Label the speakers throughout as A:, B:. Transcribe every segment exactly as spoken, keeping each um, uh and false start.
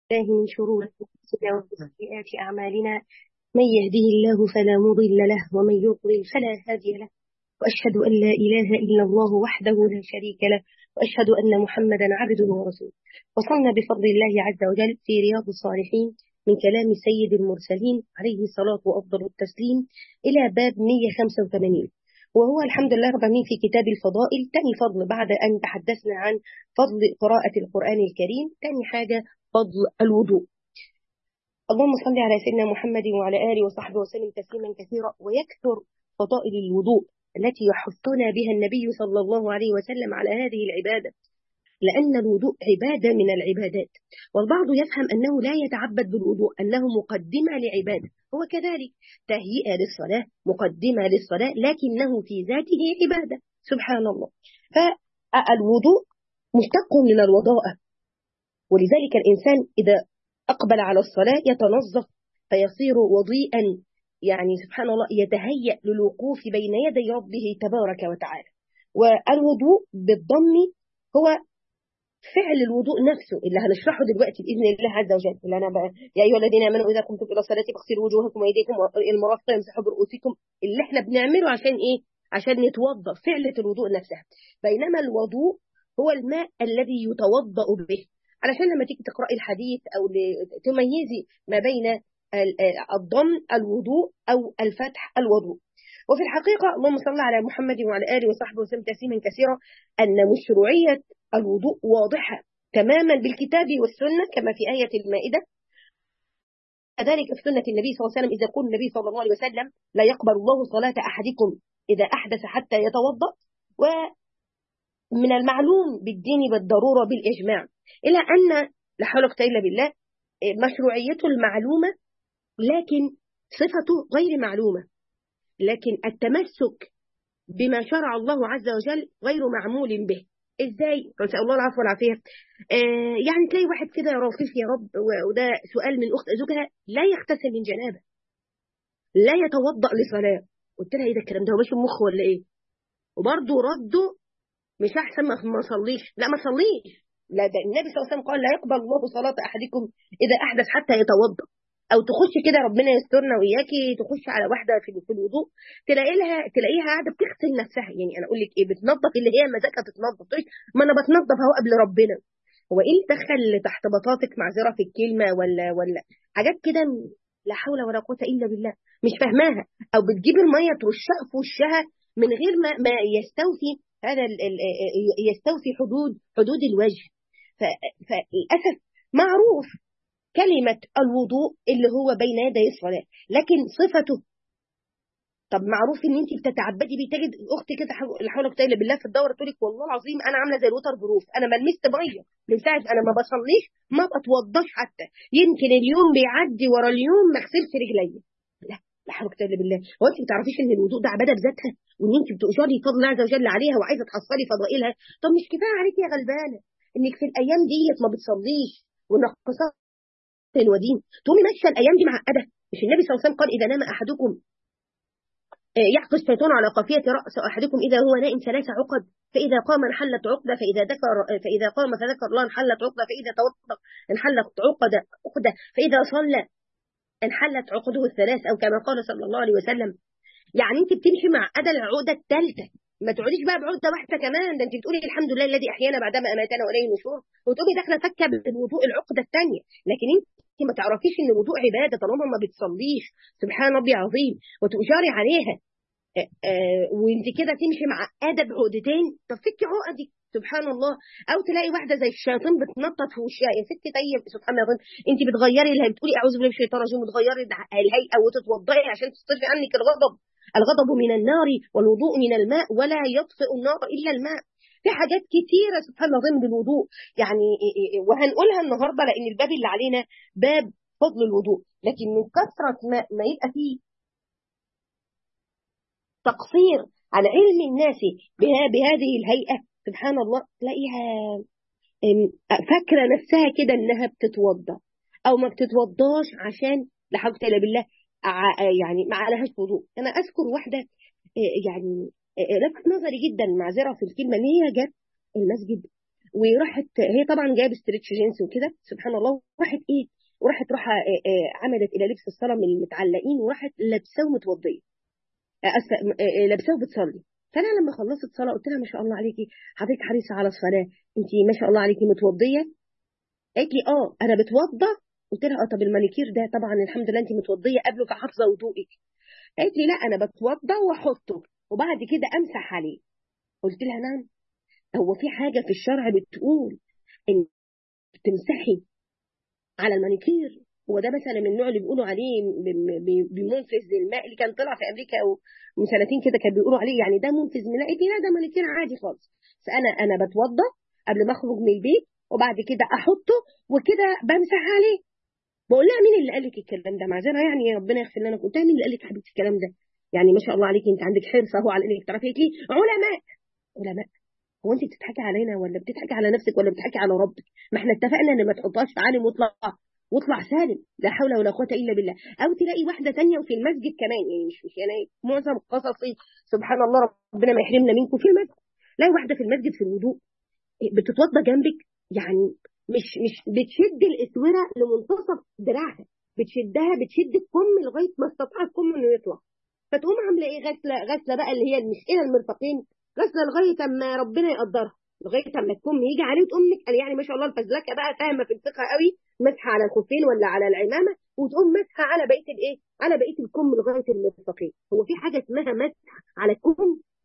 A: الله من شرور أنفسنا ومن سيئات أعمالنا، من يهده الله فلا مضل له ومن يضلل فلا هادي له، وأشهد أن لا إله إلا الله وحده لا شريك له، وأشهد أن محمدا عبده ورسوله. وصلنا بفضل الله عز وجل في رياض الصالحين من كلام سيد المرسلين عليه الصلاة وأفضل التسليم إلى باب مئة وخمسة وثمانين، وهو الحمد لله رب العالمين في كتاب الفضائل. تاني فضل بعد أن تحدثنا عن فضل قراءة القرآن الكريم، تاني حاجة فضل الوضوء. اللهم صل على سيدنا محمد وعلى آله وصحبه وسلم تسليما كثيرا. ويكثر فضائل الوضوء التي يحثنا بها النبي صلى الله عليه وسلم على هذه العبادة، لأن الوضوء عبادة من العبادات. والبعض يفهم أنه لا يتعبد بالوضوء، أنه مقدمة لعبادة، هو كذلك تهيئة للصلاة، مقدمة للصلاة، لكنه في ذاته عبادة. سبحان الله. فالوضوء مشتق من الوضاءة، ولذلك الإنسان إذا أقبل على الصلاة يتنظف فيصير وضيئا، يعني سبحان الله يتهيأ للوقوف بين يدي ربه تبارك وتعالى. والوضوء بالضم هو فعل الوضوء نفسه اللي هنشرحه دلوقتي بإذن الله عز وجل. اللي أنا بقى يا أيها الذين آمنوا إذا قمتم إلى الصلاة فاغسلوا وجوهكم وأيديكم والمرافق يمسحوا برؤوسكم، اللي احنا بنعمله عشان إيه؟ عشان نتوضأ، فعلة الوضوء نفسها. بينما الوضوء هو الماء الذي يتوضأ به، علشان لما تيجي تقرأي الحديث أو تميزي ما بين الضم الوضوء أو الفتح الوضوء. وفي الحقيقة اللهم صل على محمد وعلى آله وصحبه وسلم تسليما كثيرا، أن مشروعية الوضوء واضحة تماما بالكتاب والسنة كما في آية المائدة، كذلك في سنة النبي صلى الله عليه وسلم. إذا يقول النبي صلى الله عليه وسلم لا يقبل الله صلاة أحدكم إذا أحدث حتى يتوضأ. ومن المعلوم بالدين بالضرورة بالإجماع إلى أن لا حول ولا قوة إلا بالله مشروعيته المعلومة، لكن صفته غير معلومة، لكن التمسك بما شرع الله عز وجل غير معمول به. ازاي؟ نسأل الله العفو والعافية. آه يعني تلاقي واحد كده رافض يا رب، وده سؤال من اخت زوجها، لا يغتسل من جنابه، لا يتوضأ لصلاة. قلت لها ايه ده الكلام ده، هو ماشي مخ ولا ايه؟ وبرضه رده مش احسن ما صليش؟ لا ما صليش، لا ده النبي صلى الله عليه وسلم قال لا يقبل الله صلاة احدكم اذا احدث حتى يتوضأ. او تخش كده ربنا يسترنا وياكي، تخش على واحده في في الوضوء تلاقي لها تلاقيها قاعده بتغسل نفسها، يعني انا اقول لك ايه، بتنظف اللي هي مزاجها تتنظف، تقول ما انا بتنظف اهو قبل ربنا. هو ايه اللي دخل تحت بطاطك، معذره في الكلمه، ولا ولا حاجات كده لا حول ولا قوه الا بالله مش فاهماها، او بتجيب الميه ترشها في وشها من غير ما ما يستوفي هذا ال ال يستوفي حدود حدود الوجه. فللاسف معروف كلمة الوضوء اللي هو بين يدي الصلاة، لكن صفته طب معروف ان انت بتتعبدي بيه. تجد اختي كده لا حول ولا قوه الا بالله في الدوره تقول لك والله العظيم انا عامله زي الوتر بروف، انا ما لمست ميه من ساعه انا ما بصليش، ما بتوضاش حتى، يمكن اليوم بيعدي ورا اليوم ما غسلش رجلي. لا لا حول ولا قوه الا بالله. هو انت ما بتعرفيش ان الوضوء ده عباده بذاتها، وان انت بتؤجري فضل الله عز وجل عليها وعايزه تحصلي فضائلها؟ طب مش كفايه عليك يا غلبانه انك في الايام ديت ما بتصليش ونقصات الودين، تقومي ماشيه الايام دي معقده؟ مش النبي صلى الله عليه وسلم قال اذا نام احدكم يعقد الشيطان على قافيه راس احدكم اذا هو نائم ثلاث عقد، فاذا قام انحلت عقده، فاذا ذكر فاذا قام فذكر الله انحلت عقده، فاذا توضا انحلت عقده عقده، فاذا صلى انحلت عقده الثلاث، او كما قال صلى الله عليه وسلم. يعني انت بتمشي معقده العقده الثالثه، ما تقعديش بقى بعقده واحده كمان، ده انت بتقولي الحمد لله الذي احيانا بعدما اماتنا واليه النشور، وتقومي داخله فكه بالوضوء العقده الثانيه. لكن انت ما تعرفيش ان الوضوء عباده طالما ما بتصليش، سبحان ربي عظيم، وتؤجري عليها. آآ آآ وانت كده تمشي معقده بعقدتين، طب فكي عقدك سبحان الله. او تلاقي واحده زي الشياطين بتنطط في وشها، يا ستي طيب سبحان الله، انت بتغيري اللي بتقولي اعوذ بالله من الشيطان الرجيم، وتغيري الهيئه وتتوضئي عشان تصرفي عنك الغضب. الغضب من النار والوضوء من الماء، ولا يطفئ النار الا الماء. في حاجات كتيره سبحان الله ضمن الوضوء يعني، وهنقولها النهارده لان الباب اللي علينا باب فضل الوضوء. لكن من كثره ما, ما يبقى فيه تقصير عن علم الناس بها بهذه الهيئه، سبحان الله تلاقيها فاكره نفسها كده انها بتتوضا، او ما بتتوضاش عشان لا حول ولا قوه الا بالله يعني ما عليهاش وضوء. انا اذكر واحده يعني لفت نظري جدا، معذره في الكلمه، ان هي جت المسجد وراحت هي طبعا جايبه ستريتش جينز وكده سبحان الله، وراحت ايه وراحت راح عملت الى لبس الصلاه من المتعلقين، وراحت لابساه ومتوضيه، لابساه وبتصلي. فانا لما خلصت صلاه قلت لها ما شاء الله عليكي، حضرتك حريصه على الصلاه، انت ما شاء الله عليكي متوضيه. قالت لي اه انا بتوضى. قلت لها اه طب المانيكير ده طبعا الحمد لله انت متوضيه قبله فحافظه وضوئك. قالت لي لا انا بتوضى واحطه وبعد كده امسح عليه. قلت لها نعم، هو في حاجه في الشرع بتقول ان تمسحي على المانيكير؟ هو ده مثلا من النوع اللي بيقولوا عليه بمنفذ للماء اللي كان طلع في امريكا او من سنتين كده كان بيقولوا عليه يعني ده منفذ من الماء؟ لا ده مانيكير عادي خالص. فانا انا بتوضى قبل ما اخرج من البيت وبعد كده احطه وكده بمسح عليه. بقول لها مين اللي قال لك الكلام ده؟ معذره يعني ربنا يغفر لنا. قلت لها مين اللي قال لك حبيبتي الكلام ده؟ يعني ما شاء الله عليكي انت عندك حرص اهو على انك تعرفي. لي علماء. علماء؟ هو انت بتضحكي علينا ولا بتضحكي على نفسك ولا بتضحكي على ربك؟ ما احنا اتفقنا ان ما تحطهاش في عالم واطلع واطلع سالم، لا حول ولا قوه الا بالله. او تلاقي واحده ثانيه وفي المسجد كمان، يعني مش مش يعني معظم قصصي سبحان الله ربنا ما يحرمنا منكم في المسجد، لا واحده في المسجد في الوضوء بتتوضى جنبك، يعني مش مش بتشد الاسوره لمنتصف دراعها، بتشدها بتشد الكم لغايه ما استطاع الكم انه يطلع، فتقوم عامله ايه غسله غسله بقى اللي هي مش الى المرفقين، غسله لغايه اما ربنا يقدرها، لغايه اما الكم يجي عليه وتقوم قال يعني ما شاء الله الفزلكه بقى فاهمه في الفقه قوي، مسحه على الخفين ولا على العمامه وتقوم مسحه على بقيه الايه على بقيه الكم لغايه المرفقين. هو في حاجه اسمها مسح على الكم؟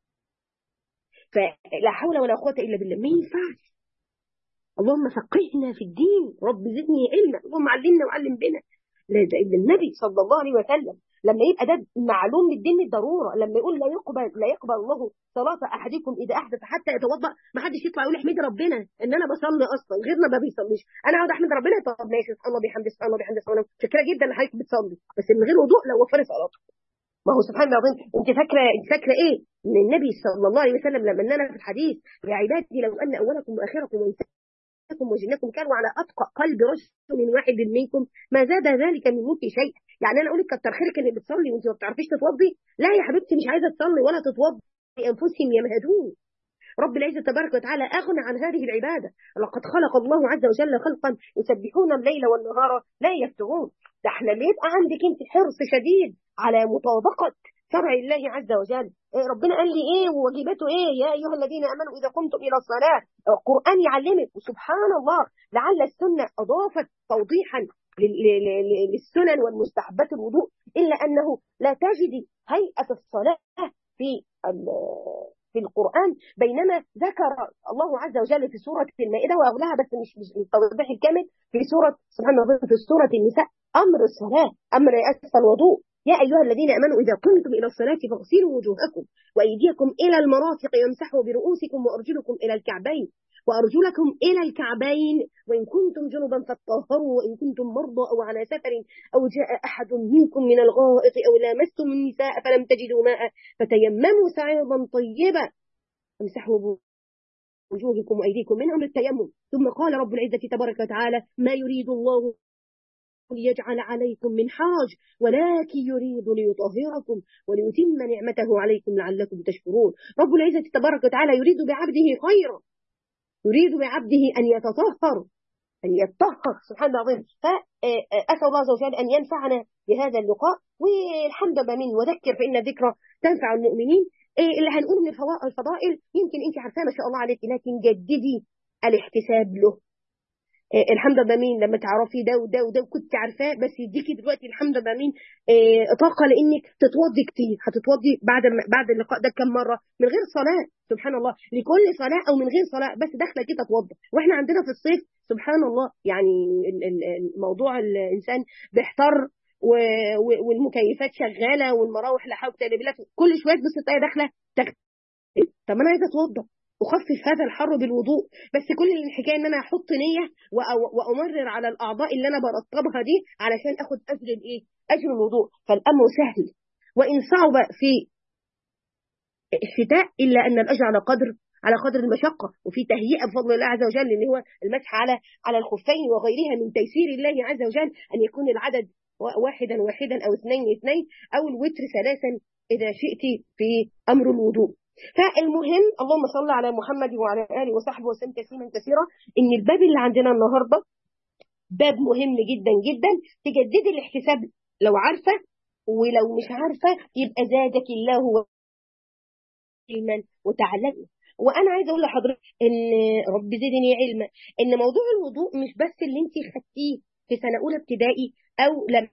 A: فلا حول ولا قوه الا بالله، ما ينفعش. اللهم فقهنا في الدين، رب زدني علما، اللهم علمنا وعلم بنا. النبي صلى الله عليه وسلم لما يبقى ده معلوم للدين الضروره، لما يقول لا يقبل لا يقبل الله صلاه احدكم اذا احدث حتى يتوضا، ما حدش يطلع يقول احمد ربنا ان انا بصلي اصلا، غيرنا ما بيصليش، انا اقعد احمد ربنا. طب ماشي سبحان الله بحمده سبحان الله بحمده سبحان الله، شكرا جدا ان حضرتك بتصلي بس من غير وضوء لو وفرت صلاتك. ما هو سبحان الله العظيم، انت فاكره انت فاكره ايه؟ ان النبي صلى الله عليه وسلم لما لنا في الحديث يا عبادي لو ان اولكم واخركم وانساكم وجنكم كانوا على اتقى قلب رجل واحد منكم ما زاد ذلك من ملك شيء. يعني انا اقول لك كتر خيرك انك بتصلي وانت ما بتعرفيش تتوضي؟ لا يا حبيبتي مش عايزه تصلي ولا تتوضي، انفسهم يمهدون. رب العزة تبارك وتعالى أغنى عن هذه العبادة. لقد خلق الله عز وجل خلقا يسبحون الليل والنهار لا يفترون. ده احنا اللي يبقى عندك انت حرص شديد على مطابقة شرع الله عز وجل. إيه ربنا قال لي ايه وواجباته ايه؟ يا ايها الذين امنوا اذا قمتم الى الصلاة، القرآن يعلمك. وسبحان الله لعل السنة اضافت توضيحا للسنن والمستحبات الوضوء، الا انه لا تجد هيئة الصلاة في في القرآن، بينما ذكر الله عز وجل في سورة المائدة وأغلها بس مش مش التوضيح الكامل في سورة سبحان الله في سورة النساء أمر الصلاة، أمر أسفل الوضوء. يا أيها الذين آمنوا إذا قمتم إلى الصلاة فاغسلوا وجوهكم وأيديكم إلى المرافق وامسحوا برؤوسكم وأرجلكم إلى الكعبين وأرجلكم إلى الكعبين وإن كنتم جنبا فاطهروا وإن كنتم مرضى أو على سفر أو جاء أحد منكم من الغائط أو لامستم النساء فلم تجدوا ماء فتيمموا صعيدا طيبا امسحوا وجوهكم وأيديكم من أمر التيمم. ثم قال رب العزة تبارك وتعالى ما يريد الله ليجعل عليكم من حرج ولكن يريد ليطهركم وليتم نعمته عليكم لعلكم تشكرون. رب العزة تبارك وتعالى يريد بعبده خيرا، يريد بعبده أن يتطهر أن يتطهر سبحان الله العظيم. فأسأل الله عز وجل أن ينفعنا بهذا اللقاء، والحمد لله من وذكر فإن الذكرى تنفع المؤمنين. اللي هنقول من الفضائل يمكن أنت عارفاه ما شاء الله عليك، لكن جددي الاحتساب له. الحمد لله مين لما تعرفي ده وده وده وكنت عارفاه بس يديكي دلوقتي الحمد لله مين طاقه لانك تتوضي كتير. هتتوضي بعد بعد اللقاء ده كم مره من غير صلاه سبحان الله، لكل صلاه او من غير صلاه بس داخله كده تتوضى. واحنا عندنا في الصيف سبحان الله يعني الموضوع الانسان بيحتر والمكيفات شغاله والمراوح لا حول ولا قوه، كل شويه بس تلاقي داخله تكتب. طب انا عايزه اتوضى اخفف هذا الحر بالوضوء، بس كل الحكايه ان انا احط نيه وامرر على الاعضاء اللي انا برطبها دي علشان اخد اجر الايه اجر الوضوء. فالامر سهل وان صعب في الشتاء الا ان الاجر على قدر على قدر المشقه، وفي تهيئه بفضل الله عز وجل اللي هو المسح على على الخفين وغيرها من تيسير الله عز وجل، ان يكون العدد واحدا واحدا او اثنين اثنين او الوتر ثلاثا اذا شئت في امر الوضوء. فالمهم اللهم صل على محمد وعلى اله وصحبه وسلم تسليما كثيرا. ان الباب اللي عندنا النهارده باب مهم جدا جدا. تجددي الاحتساب لو عارفه، ولو مش عارفه يبقى زادك الله علما وتعلمي. وانا عايزه اقول لحضرتك ان رب زدني علما، ان موضوع الوضوء مش بس اللي انت خدتيه في سنه اولى ابتدائي، او لما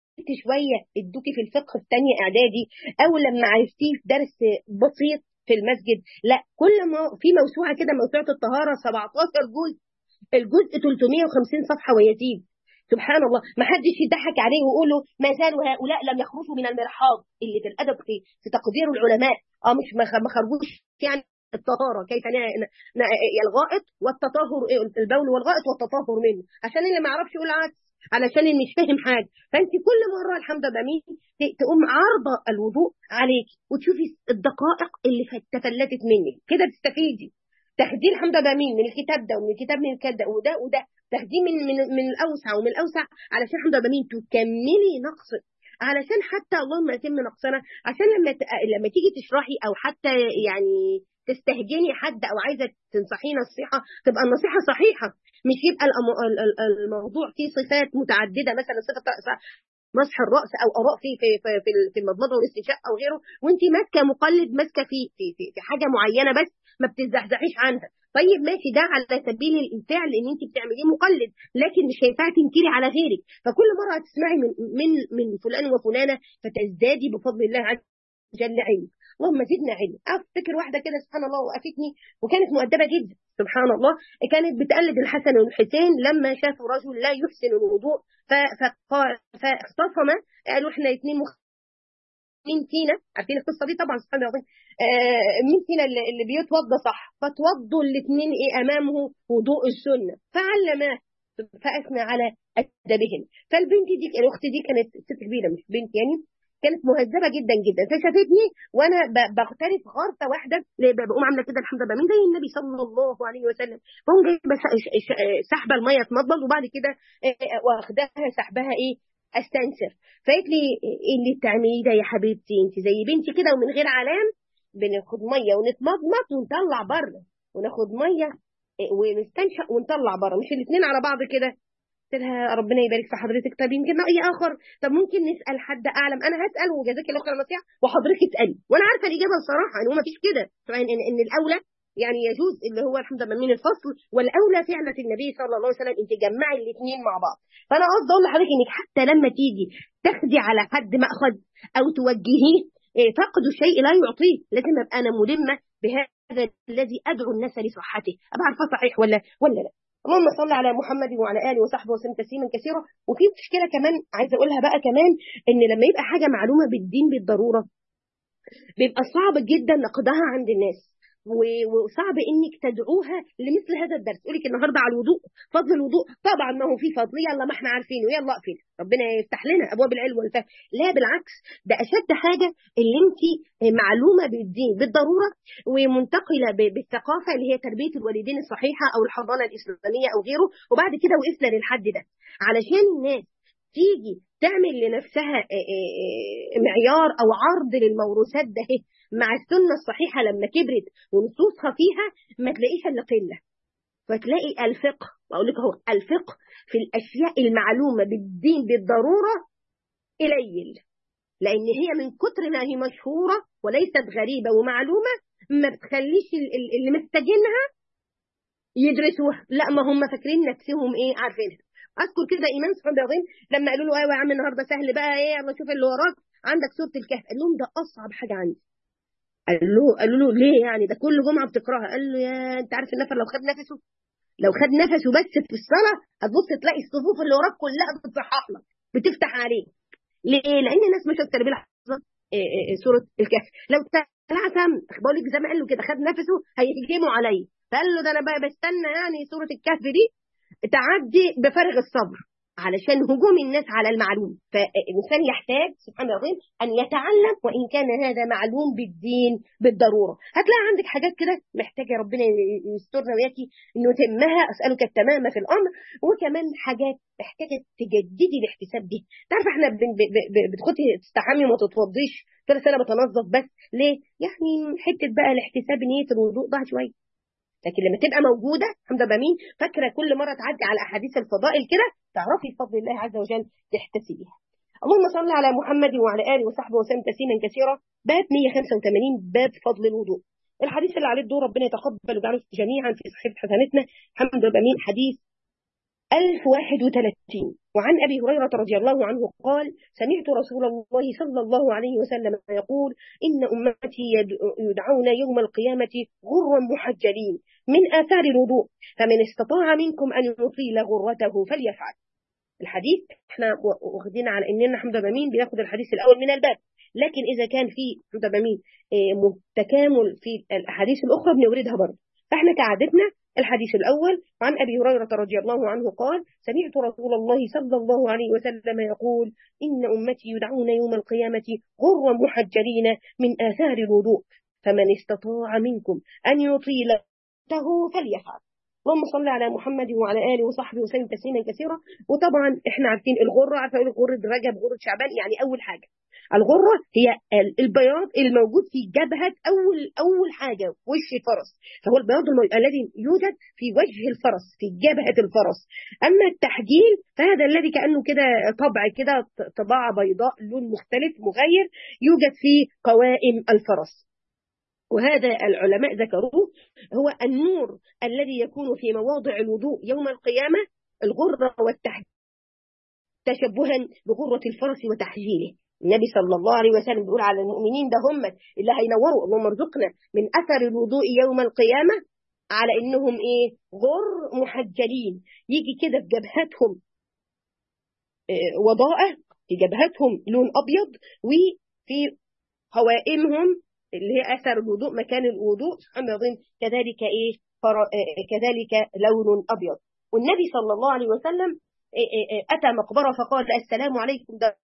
A: شويه ادوكي في الفقه في ثانيه اعدادي، او لما عرفتيه في درس بسيط في المسجد. لا، كل ما في موسوعه كده، موسوعه الطهاره سبعتاشر جزء، الجزء ثلاثمائة وخمسين صفحه ويزيد. سبحان الله، ما حدش يضحك عليه ويقول له ما زالوا هؤلاء لم يخرجوا من المرحاض اللي في الادب في في تقدير العلماء. اه مش ما خ- ما خرجوش يعني الطهاره كيف ن- ن- ن- الغائط والتطهر، البول والغائط والتطهر منه، عشان اللي ما يعرفش يقول عكس، علشان اللي مش فاهم حاجه. فانت كل مره الحمد لله مين ت- تقوم عارضه الوضوء عليك وتشوفي الدقائق اللي فت- تفلتت منك كده تستفيدي. تاخديه الحمد لله مين من الكتاب ده ومن الكتاب من الكتاب ده وده وده، تاخديه من من من الاوسع ومن الاوسع، علشان الحمد لله مين تكملي نقصك، علشان حتى اللهم يتم نقصنا. عشان لما ت... لما تيجي تشرحي او حتى يعني تستهجني حد او عايزه تنصحيه نصيحه، تبقى النصيحه صحيحه، مش يبقى الأم... ال- ال- الموضوع فيه صفات متعدده، مثلا صفه مسح الراس او اراء في في في في في المضمضه والاستنشاق او غيره، وانت ماسكه مقلد، ماسكه في في في في حاجه معينه بس ما بتزحزحيش عنها. طيب ماشي، ده على سبيل الفعل ان انت بتعمليه مقلد، لكن مش هينفع تنكري على غيرك. فكل مره هتسمعي من من من فلان وفلانه فتزدادي بفضل الله عز وجل علم. اللهم زدنا علم. افتكر واحده كده سبحان الله وقفتني، وكانت مؤدبه جدا سبحان الله. كانت بتقلد الحسن والحسين لما شافوا رجل لا يحسن الوضوء، ف- فقال- فاختصم، قالوا احنا اثنين مخ... مين فينا، عارفين القصه دي طبعا سبحان الله، آه مين فينا اللي, اللي بيتوضى صح؟ فتوضوا الاثنين ايه امامه وضوء السنه، فعلماه فاثنى على ادبهم. فالبنت دي الاخت دي كانت ست كبيره مش بنت يعني، كانت مهذبه جدا جدا، فشافتني وانا ب- بغترف غرفه واحده، بقوم عامله كده الحمد لله من زي النبي صلى الله عليه وسلم، بقوم جايبه س- ش- ش- سحبه الميه اتمضمض، وبعد كده آه، آه، واخداها سحبها ايه استنسر. فقالت لي ايه اللي بتعمليه ده يا حبيبتي، انت زي بنتي كده ومن غير علام، بناخد ميه ونتمضمض ونطلع بره، وناخد ميه آه، ونستنشق ونطلع بره، مش الاثنين على بعض كده. قلت لها ربنا يبارك في حضرتك، طب يمكن رأي آخر، طب ممكن نسأل حد أعلم. أنا هسأل وجزاك الله خير النصيحة، وحضرتك اسألي، وأنا عارفة الإجابة بصراحة إن هو ما فيش كده، طبعا إن, إن الأولى يعني يجوز اللي هو الحمد لله من الفصل، والأولى فعلة النبي صلى الله عليه وسلم أنت تجمعي الاثنين مع بعض. فأنا قصدي أقول لحضرتك إنك حتى لما تيجي تاخدي على حد مأخذ أو توجهيه، إيه، فقد الشيء لا يعطيه، لازم أبقى أنا ملمة بهذا الذي أدعو الناس لصحته، أبقى عارفة صحيح ولا ولا لا. اللهم صل على محمد وعلى اله وصحبه وسلم تسليما كثيرا. وفي مشكله كمان عايزه اقولها بقى كمان، ان لما يبقى حاجه معلومه بالدين بالضروره، بيبقى صعب جدا نقدها عند الناس، و- وصعب انك تدعوها لمثل هذا الدرس. يقول لك النهارده على الوضوء، فضل الوضوء، طبعا ما هو في فضل، يلا ما احنا عارفينه، يلا اقفل، ربنا يفتح لنا ابواب العلم والفهم. لا بالعكس، ده اشد حاجه اللي انت معلومه بالدين بالضروره، ومنتقله ب- بالثقافه اللي هي تربيه الوالدين الصحيحه او الحضانه الاسلاميه او غيره، وبعد كده وقفنا للحد ده علشان الناس تيجي تعمل لنفسها آه، آه، آه، معيار او عرض للموروثات ده مع السنه الصحيحه لما كبرت ونصوصها فيها، ما تلاقيش الا قله. فتلاقي الفقه، واقول لك اهو الفقه في الاشياء المعلومه بالدين بالضروره قليل، لان هي من كتر ما هي مشهوره وليست غريبه ومعلومه، ما بتخليش ال- ال- اللي محتاجينها يدرسوها. لا، ما هم فاكرين نفسهم ايه عارفينها. اذكر كده ايمان سبحان الله العظيم لما قالوا له ايوه يا عم النهارده سهل بقى ايه، يلا شوف اللي وراك، عندك سوره الكهف، قال لهم ده اصعب حاجه عندي. قال له قالوا له ليه يعني، ده كل جمعه بتقراها؟ قال له يا انت عارف النفر لو خد نفسه، لو خد نفسه بس في الصلاه هتبص تلاقي الصفوف اللي وراك كلها بتصحح لك، بتفتح عليك. ليه؟ لان الناس مش هتتربي لحظه إيه إيه إيه سوره الكهف. لو تلعثم بقول لك زي ما قال له كده خد نفسه هيهجموا عليا، فقال له ده انا بقى بستنى يعني سوره الكهف دي تعدي بفارغ الصبر. علشان هجوم الناس على المعلوم. فالإنسان يحتاج سبحان الله العظيم أن يتعلم، وإن كان هذا معلوم بالدين بالضرورة. هتلاقي عندك حاجات كده محتاجة ربنا يسترنا وياكي إنه تمها، أسألك التمام في الأمر. وكمان حاجات محتاجة تجددي الاحتساب دي. تعرف احنا بتخطي تستحمي وما تتوضيش كل سنة بتنظف، بس ليه؟ يعني حتة بقى الاحتساب نية الوضوء ضاع شوية. لكن لما تبقى موجودة الحمد لله مين فاكرة كل مرة تعدي على أحاديث الفضائل كده تعرفي بفضل الله عز وجل تحتسبيها. اللهم صل على محمد وعلى آله وصحبه وسلم تسليما كثيرا. باب مئة وخمسة وثمانين، باب فضل الوضوء. الحديث اللي عليه الدور ربنا يتقبل ويجعله جميعا في صحيفة حسناتنا الحمد لله مين. حديث ألف وواحد وثلاثين، وعن أبي هريرة رضي الله عنه قال: سمعت رسول الله صلى الله عليه وسلم يقول: إن أمتي يدعون يوم القيامة غرا محجلين من آثار الوضوء، فمن استطاع منكم أن يطيل غرته فليفعل. الحديث احنا واخدين على اننا حمد بمين بناخد الحديث الاول من الباب، لكن اذا كان في حمد بمين تكامل في الاحاديث الاخرى بنوردها برضه. فاحنا كعادتنا الحديث الاول عن ابي هريره رضي الله عنه قال: سمعت رسول الله صلى الله عليه وسلم يقول: ان امتي يدعون يوم القيامه غرا محجلين من اثار الوضوء، فمن استطاع منكم ان يطيل فليفعل. اللهم صل على محمد وعلى اله وصحبه وسلم تسليما كثيرا. وطبعا احنا عارفين الغره، عارفه ايه غره رجب غره شعبان؟ يعني اول حاجه الغره هي البياض الموجود في جبهه اول اول حاجه وش الفرس، فهو البياض الذي يوجد في وجه الفرس في جبهه الفرس. اما التحجيل فهذا الذي كانه كده طبع كده طباعه بيضاء لون مختلف مغير يوجد في قوائم الفرس. وهذا العلماء ذكروه هو النور الذي يكون في مواضع الوضوء يوم القيامة، الغرة والتحجيل تشبها بغرة الفرس وتحجيله. النبي صلى الله عليه وسلم بيقول على المؤمنين ده هم اللي هينوروا، اللهم ارزقنا من أثر الوضوء يوم القيامة، على إنهم إيه؟ غر محجلين، يجي كده في جبهتهم وضاءة، في جبهتهم لون أبيض، وفي قوائمهم اللي هي أثر الوضوء مكان الوضوء سبحان الله كذلك إيه فر... كذلك لون أبيض. والنبي صلى الله عليه وسلم أتى مقبرة فقال: السلام عليكم دار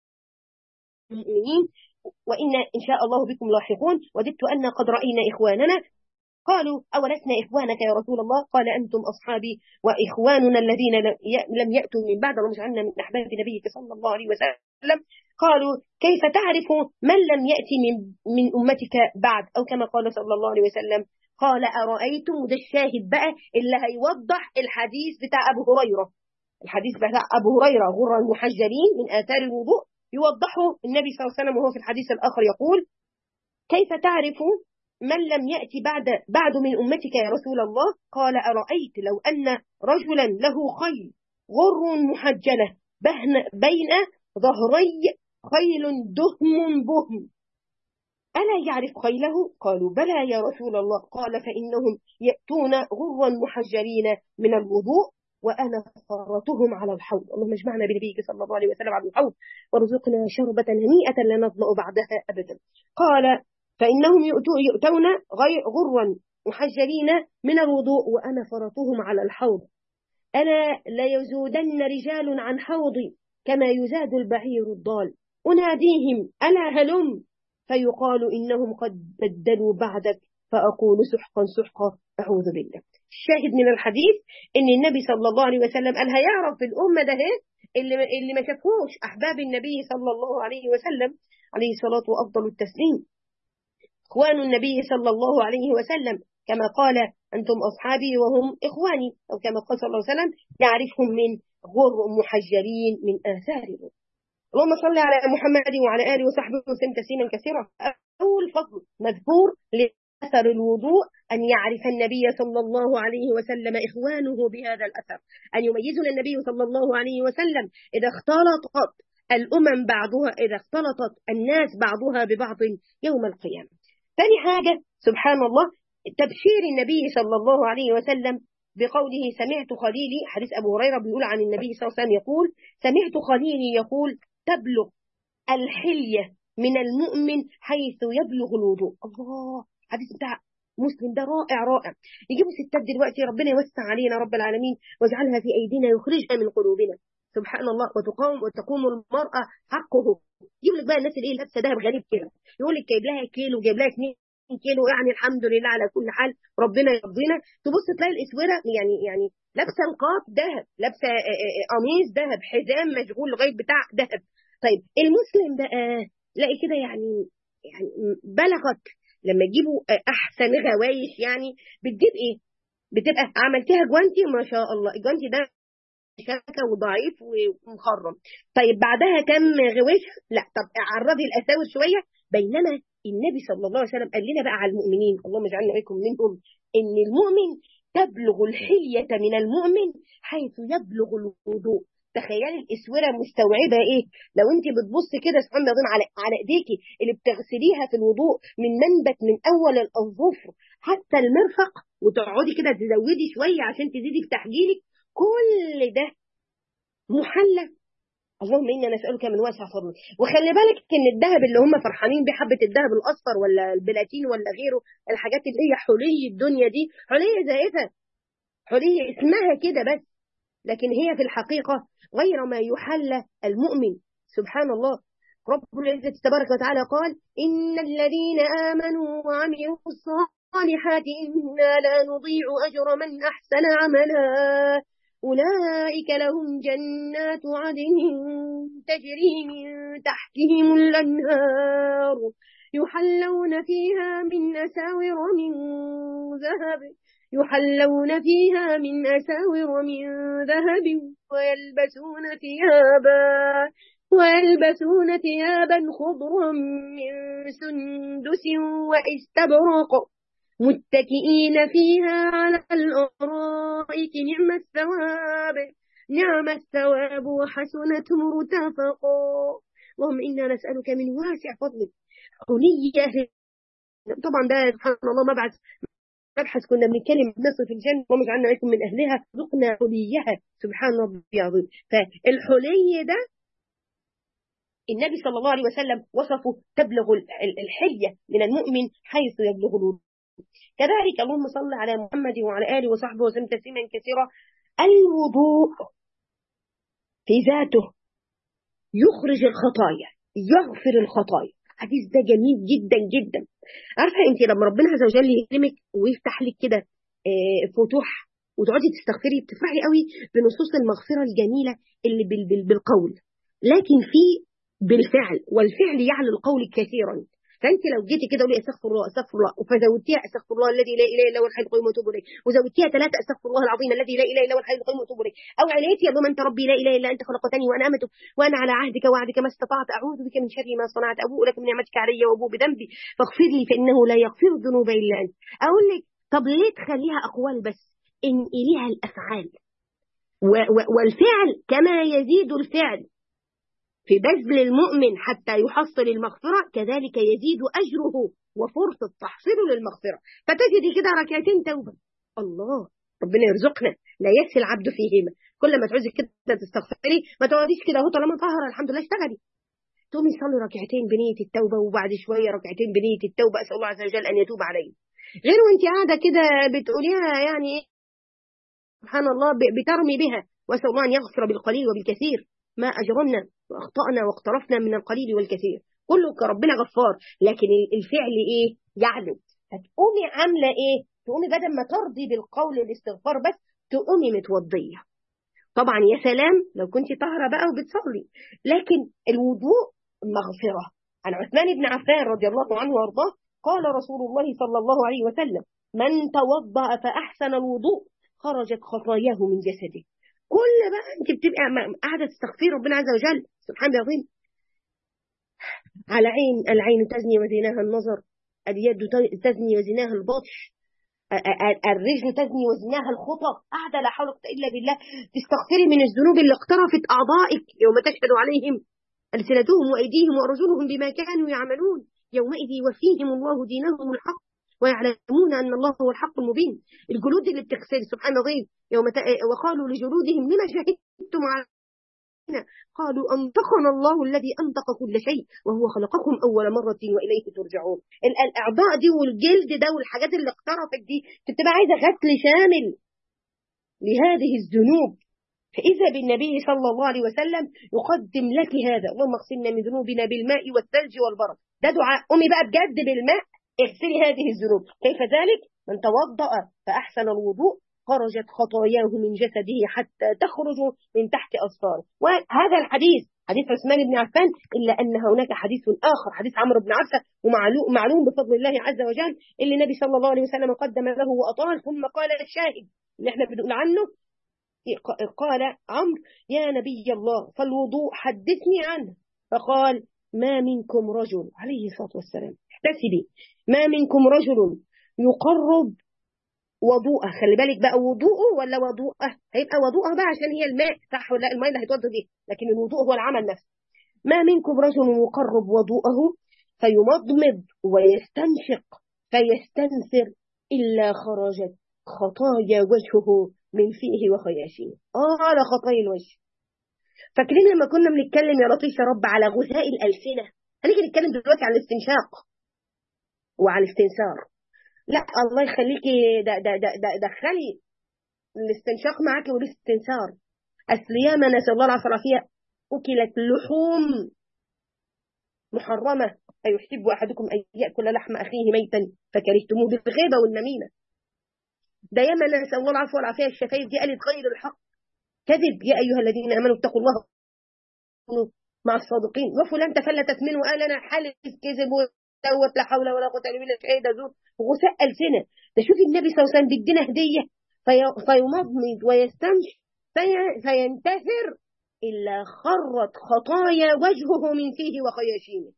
A: المؤمنين وإن إن شاء الله بكم لاحقون، وددت أن قد رأينا إخواننا. قالوا: أولسنا إخوانك يا رسول الله؟ قال: أنتم أصحابي وإخواننا الذين لم يأتوا من بعد، اللهم اجعلنا من أحباب نبيك صلى الله عليه وسلم. قالوا: كيف تعرف من لم يأتي من, من أمتك بعد؟ أو كما قال صلى الله عليه وسلم. قال: أرأيتم، وده الشاهد بقى اللي هيوضح الحديث بتاع أبو هريرة. الحديث بتاع أبو هريرة غر المحجلين من آثار الوضوء يوضحه النبي صلى الله عليه وسلم وهو في الحديث الآخر يقول: كيف تعرف من لم يأتي بعد بعد من أمتك يا رسول الله؟ قال: أرأيت لو أن رجلا له خيل غر محجلة بين ظهري خيل دهم بهم، ألا يعرف خيله؟ قالوا: بلى يا رسول الله. قال: فإنهم يأتون غرا محجلين من الوضوء وأنا فرطهم على الحوض. اللهم اجمعنا بنبيك صلى الله عليه وسلم على الحوض وارزقنا شربة هنيئة لا نظمأ بعدها أبدا. قال: فإنهم يؤتون غرا محجلين من الوضوء وأنا فرطهم على الحوض، ألا ليزودن رجال عن حوضي كما يزاد البعير الضال، أناديهم: ألا هلم، فيقال إنهم قد بدلوا بعدك، فأقول: سحقا سحقا، أعوذ بالله. الشاهد من الحديث إن النبي صلى الله عليه وسلم قال هيعرف في الأمة ده اللي اللي ما شافوش أحباب النبي صلى الله عليه وسلم عليه الصلاة وأفضل التسليم، إخوان النبي صلى الله عليه وسلم، كما قال: أنتم أصحابي وهم إخواني، أو كما قال صلى الله عليه وسلم يعرفهم من غر محجرين من آثاره. اللهم صل على محمد وعلى آله وصحبه وسلم تسليما كثيرا. أول فضل مذكور لأثر الوضوء أن يعرف النبي صلى الله عليه وسلم إخوانه بهذا الأثر، أن يميزنا النبي صلى الله عليه وسلم إذا اختلطت الأمم بعضها، إذا اختلطت الناس بعضها ببعض يوم القيامة. ثاني حاجة سبحان الله تبشير النبي صلى الله عليه وسلم بقوله: سمعت خليلي. حديث أبو هريرة بيقول عن النبي صلى الله عليه وسلم يقول: سمعت خليلي يقول: تبلغ الحلية من المؤمن حيث يبلغ الوضوء. الله، حديث بتاع مسلم ده رائع رائع. يجيبوا ستات دلوقتي ربنا يوسع علينا رب العالمين واجعلها في أيدينا يخرجها من قلوبنا. سبحان الله. وتقوم وتقوم المرأة حقه. يجيب لك بقى الناس اللي ايه لابسه دهب غريب كده، يقول لك جايب لها كيلو، جايب لها اتنين كيلو، يعني الحمد لله على كل حال، ربنا يرضينا. تبص تلاقي الاسوره يعني يعني لابسه نقاب ذهب، لابسه قميص ذهب، حزام مشغول لغايه بتاع ذهب. طيب المسلم بقى تلاقي كده يعني يعني بلغت لما يجيبوا احسن غوايش، يعني بتجيب ايه؟ بتبقى عملتها جوانتي ما شاء الله، الجوانتي ده شاكة وضعيف ومخرم. طيب بعدها كم غويش؟ لا، طب عرضي الاساور شويه. بينما النبي صلى الله عليه وسلم قال لنا بقى على المؤمنين، اللهم اجعلنا وإياكم منهم، ان المؤمن تبلغ الحليه من المؤمن حيث يبلغ الوضوء. تخيلي الاسوره مستوعبه ايه؟ لو انت بتبصي كده سبحان الله على على ايديكي اللي بتغسليها في الوضوء من منبت من اول الاظفر حتى المرفق، وتقعدي كده تزودي شويه عشان تزيدي في تحجيرك، كل ده محلى. اللهم انا نسالك من واسع فضلك. وخلي بالك ان الذهب اللي هم فرحانين بيه، حبه الذهب الاصفر ولا البلاتين ولا غيره، الحاجات اللي هي حلي الدنيا دي حليه زائفه، حليه اسمها كده بس، لكن هي في الحقيقه غير ما يحلى المؤمن. سبحان الله. رب العزه تبارك وتعالى قال: ان الذين امنوا وعملوا الصالحات انا لا نضيع اجر من احسن عملا أولئك لهم جنات عدن تجري من تحتهم الأنهار يحلون فيها من أساور من ذهب يحلون فيها من أساور من ذهب ويلبسون ثيابا ويلبسون ثيابا خضرا من سندس واستبرق متكئين فيها على الأرائك نعم الثواب نعم الثواب وحسنت مرتفقا. اللهم إنا نسألك من واسع فضلك حلية. طبعا ده سبحان الله مبعث مبحث كنا بنتكلم نصف في الجنة، اللهم اجعلنا عليكم من أهلها، ذقنا حليها. سبحان ربي العظيم. فالحلي ده النبي صلى الله عليه وسلم وصفه تبلغ الحلية من المؤمن حيث يبلغ الوضوء. كذلك اللهم صل على محمد وعلى آله وصحبه وسلم تسليما كثيرا. الوضوء في ذاته يخرج الخطايا، يغفر الخطايا. حديث ده جميل جدا جدا. عارفه انت لما ربنا عز وجل يكرمك ويفتح لك كده فتوح وتقعدي تستغفري، بتفرحي قوي بنصوص المغفره الجميله اللي بالقول، لكن في بالفعل، والفعل يعلو القول كثيرا. فانت لو جيتي كده قولي استغفر الله استغفر الله، فزودتيها استغفر الله الذي لا اله الا هو الحي القيوم واتوب اليه، وزودتيها ثلاثه استغفر الله العظيم الذي لا اله الا هو الحي القيوم واتوب اليه، او عليتي اللهم انت ربي لا اله الا انت خلقتني وانا امتك وانا على عهدك ووعدك ما استطعت اعوذ بك من شر ما صنعت ابوء لك بنعمتك علي وابوء بذنبي فاغفر لي فانه لا يغفر الذنوب الا انت. اقول لك طب ليه تخليها اقوال بس؟ انقليها الافعال، والفعل كما يزيد الفعل في بذل المؤمن حتى يحصل المغفرة كذلك يزيد أجره وفرصة تحصيله للمغفرة. فتجدي كده ركعتين توبة، الله ربنا يرزقنا لا يكفي العبد فيهما. كل ما تعوزي كده تستغفري ما تقعديش كده اهو طالما طهر الحمد لله اشتغلي، تقومي صلي ركعتين بنية التوبة، وبعد شوية ركعتين بنية التوبة أسأل الله عز وجل أن يتوب علي. غير وانت قاعدة كده بتقوليها يعني سبحان الله بترمي بها، وأسأل الله أن يغفر بالقليل وبالكثير ما أجرمنا وأخطأنا واقترفنا من القليل والكثير، كله كربنا غفار. لكن الفعل إيه؟ يعلو. هتقومي عاملة إيه؟ تقومي بدل ما ترضي بالقول الاستغفار بس تقومي متوضية. طبعا يا سلام لو كنت طاهرة بقى وبتصلي، لكن الوضوء مغفرة. عن عثمان بن عفان رضي الله عنه وارضاه قال رسول الله صلى الله عليه وسلم: من توضأ فأحسن الوضوء خرجت خطاياه من جسده. كل بقى انت بتبقى قاعده تستغفري ربنا عز وجل سبحان العظيم. على عين العين تزني وزناها النظر، اليد تزني وزناها البطش، الرجل تزني وزناها الخطى. قاعده لا حول ولا قوه الا بالله تستغفري من الذنوب اللي اقترفت اعضائك يوم تشهد عليهم السنتهم وايديهم وارجلهم بما كانوا يعملون يومئذ يوفيهم الله دينهم الحق ويعلمون أن الله هو الحق المبين. الجلود اللي بتغسل سبحان الله يوم ت... وقالوا لجلودهم لما شهدتم علينا قالوا أنطقنا الله الذي أنطق كل شيء وهو خلقكم أول مرة وإليه ترجعون. الأعضاء دي والجلد ده والحاجات اللي اقترفت دي بتبقى عايزة غسل شامل لهذه الذنوب. فإذا بالنبي صلى الله عليه وسلم يقدم لك هذا: اللهم اغسلنا من ذنوبنا بالماء والثلج والبرد. ده دعاء. قومي بقى بجد بالماء اغسلي هذه الذنوب. كيف ذلك؟ من توضأ فأحسن الوضوء خرجت خطاياه من جسده حتى تخرج من تحت أظفاره. وهذا الحديث حديث عثمان بن عفان، إلا أن هناك حديث آخر، حديث عمرو بن عبسة، ومعلوم بفضل الله عز وجل، اللي النبي صلى الله عليه وسلم قدم له وأطال، ثم قال الشاهد اللي احنا بنقول عنه. قال عمرو: يا نبي الله، فالوضوء حدثني عنه. فقال: ما منكم رجل، عليه الصلاة والسلام، احتسبي، ما منكم رجل يقرب وضوءه. خلي بالك بقى، وضوءه ولا وضوءه؟ هيبقى وضوءه بقى عشان هي الماء، صح ولا؟ الماء اللي هيتوضا بيه، لكن الوضوء هو العمل نفسه. ما منكم رجل يقرب وضوءه فيمضمض ويستنشق فيستنثر إلا خرجت خطايا وجهه من فيه وخياشيمه. آه على خطايا الوجه. فاكرين لما كنا بنتكلم يا لطيف يا رب على غثاء الألسنة؟ هنيجي نتكلم دلوقتي عن الاستنشاق وعن الاستنثار. لا الله يخليكي، ده ده ده ده دخلي الاستنشاق معاكي والاستنثار. أصل ياما نسأل الله العافية والعافية أكلت لحوم محرمة. أيحب أحدكم أن يأكل لحم أخيه ميتا فكرهتموه بالغيبة والنميمة. ده ياما نسأل الله العافية والعافية. الشفايف دي قالت غير الحق، كذب. يا أيها الذين آمنوا اتقوا الله مع الصادقين. وفلان تفلتت منه وقال أنا حالف كذب ودوت لا حول ولا قوة إلا بالله، شهيد زور وغثاء ألسنة. ده شوفي النبي صلى الله عليه وسلم بيدينا هدية: في فيمضمض ويستنشق في فينتثر إلا خرت خطايا وجهه من فيه وخياشيمه.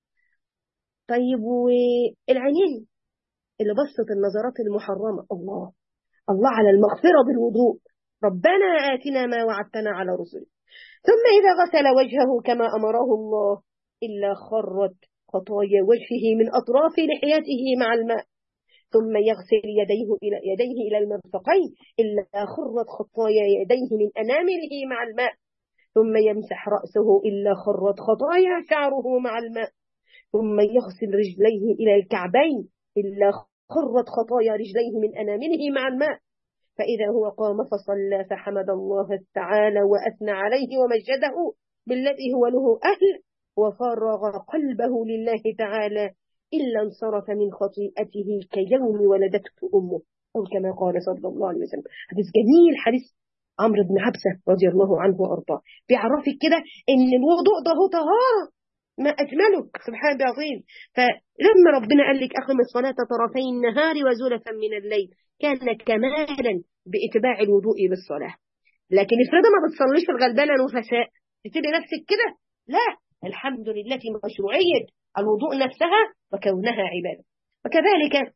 A: طيب والعينين اللي بصت النظرات المحرمة، الله الله على المغفرة بالوضوء: ربنا آتنا ما وعدتنا على رسلك. ثم إذا غسل وجهه كما أمره الله إلا خرت خطايا وجهه من أطراف لحيته مع الماء. ثم يغسل يديه إلى يديه إلى المرفقين إلا خرت خطايا يديه من أنامله مع الماء. ثم يمسح رأسه إلا خرت خطايا شعره مع الماء. ثم يغسل رجليه إلى الكعبين إلا خرت خطايا رجليه من أنامله مع الماء. فإذا هو قام فصلى فحمد الله تعالى وأثنى عليه ومجده بالذي هو له أهل، وفرغ قلبه لله تعالى، إلا انصرف من خطيئته كيوم ولدته أمه، أو كما قال صلى الله عليه وسلم. حديث جميل، حديث عمرو بن عبسة رضي الله عنه وأرضاه، بيعرفك كده إن الوضوء ده هو طهارة ما أجمله، سبحان الله العظيم. فلما ربنا قال لك أقم الصلاة طرفي النهار وزلفا من الليل، كان كمالا بإتباع الوضوء بالصلاة. لكن افرض ما بتصليش الغلبانة نفساء، تسيبي نفسك كده؟ لا، الحمد لله في مشروعية الوضوء نفسها وكونها عبادة. وكذلك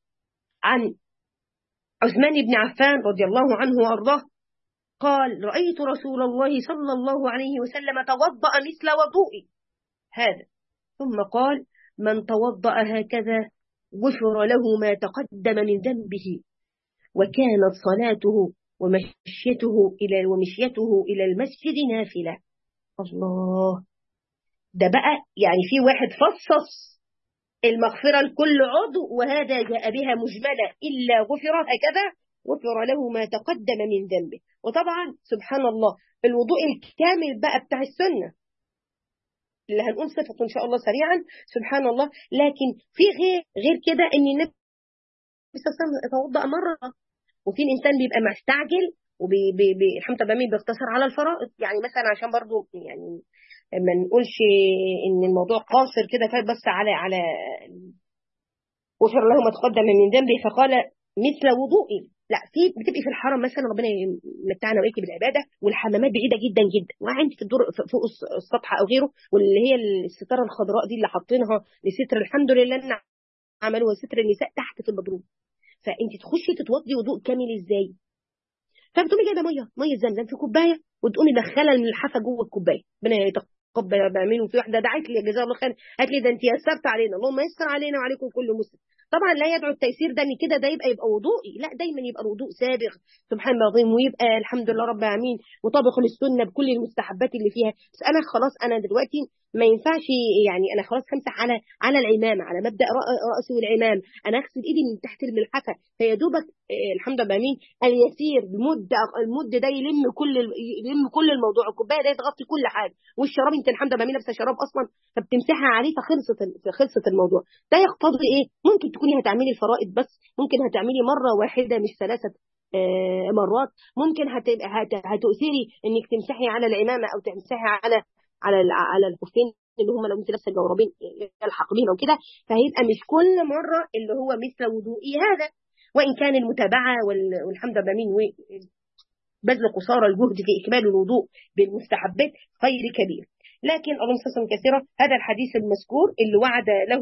A: عن عثمان بن عفان رضي الله عنه وأرضاه قال: رأيت رسول الله صلى الله عليه وسلم توضأ مثل وضوئي هذا، ثم قال: من توضأ هكذا غفر له ما تقدم من ذنبه، وكانت صلاته ومشيته إلى ومشيته إلى المسجد نافلة. الله، ده بقى يعني في واحد فصص المغفرة لكل عضو، وهذا جاء بها مجملة: إلا غفر هكذا غفر له ما تقدم من ذنبه. وطبعا سبحان الله الوضوء الكامل بقى بتاع السنة اللي هنقول صفته إن شاء الله سريعا، سبحان الله. لكن في غير غير كده إن النبي صلى الله عليه وسلم يتوضأ مرة، وفي الإنسان بيبقى مستعجل وبيحمد بمين بيقتصر على الفرائض. يعني مثلا عشان برضو يعني ما نقولش إن الموضوع قاصر كده فات بس على على غفر له ما تقدم من ذنبه فقال مثل وضوئي. لا، في بتبقي في الحرم مثلا، ربنا يمتعنا وياكي بالعباده، والحمامات بعيده جدا جدا، وعندي في الدور فوق السطح او غيره، واللي هي الستاره الخضراء دي اللي حاطينها لستر، الحمد لله ان عملوها ستر النساء تحت في البدروم. فانت تخشي تتوضي وضوء كامل ازاي؟ فبتقومي جايبه ميه ميه زمزم في كوبايه، وتقومي دخلها اللحافه جوه الكوبايه. ربنا يتقبل بعمله. وفي واحده دعت لي جزاها الله خير، قالت لي ده انت يسرت علينا، اللهم يسر علينا وعليكم كل مسلم. طبعا لا يدعو التيسير ده ان كده ده يبقى يبقى وضوئي، لا، دايما يبقى الوضوء سابغ سبحان الله العظيم، ويبقى الحمد لله رب العالمين مطابق للسنه بكل المستحبات اللي فيها. بس انا خلاص انا دلوقتي ما ينفعش يعني انا خلاص همسح على على العمامه، على مبدا راسي والعمام، انا اغسل ايدي من تحت الملحفه، فيا دوبك الحمد لله مين اليسير المد المد ده يلم كل يلم كل الموضوع، الكوبايه ده تغطي كل حاجه، والشراب انت الحمد لله مين لابسه شراب اصلا فبتمسحها عليه فخلصت خلصت الموضوع. ده يقتضي ايه؟ ممكن تكوني هتعملي الفرائض بس، ممكن هتعملي مره واحده مش ثلاثه مرات، ممكن هتبقى هتؤثري انك تمسحي على العمامه او تمسحي على على على الخفين اللي هم لو انت لابسه جوربين يلحق بيهم وكده، فهيبقى مش كل مره اللي هو مثل وضوئي هذا. وان كان المتابعه والحمد لله من بذل قصارى الجهد في اكمال الوضوء بالمستحبات خير كبير. لكن اللهم صل وسلم كثيرا هذا الحديث المذكور اللي وعد له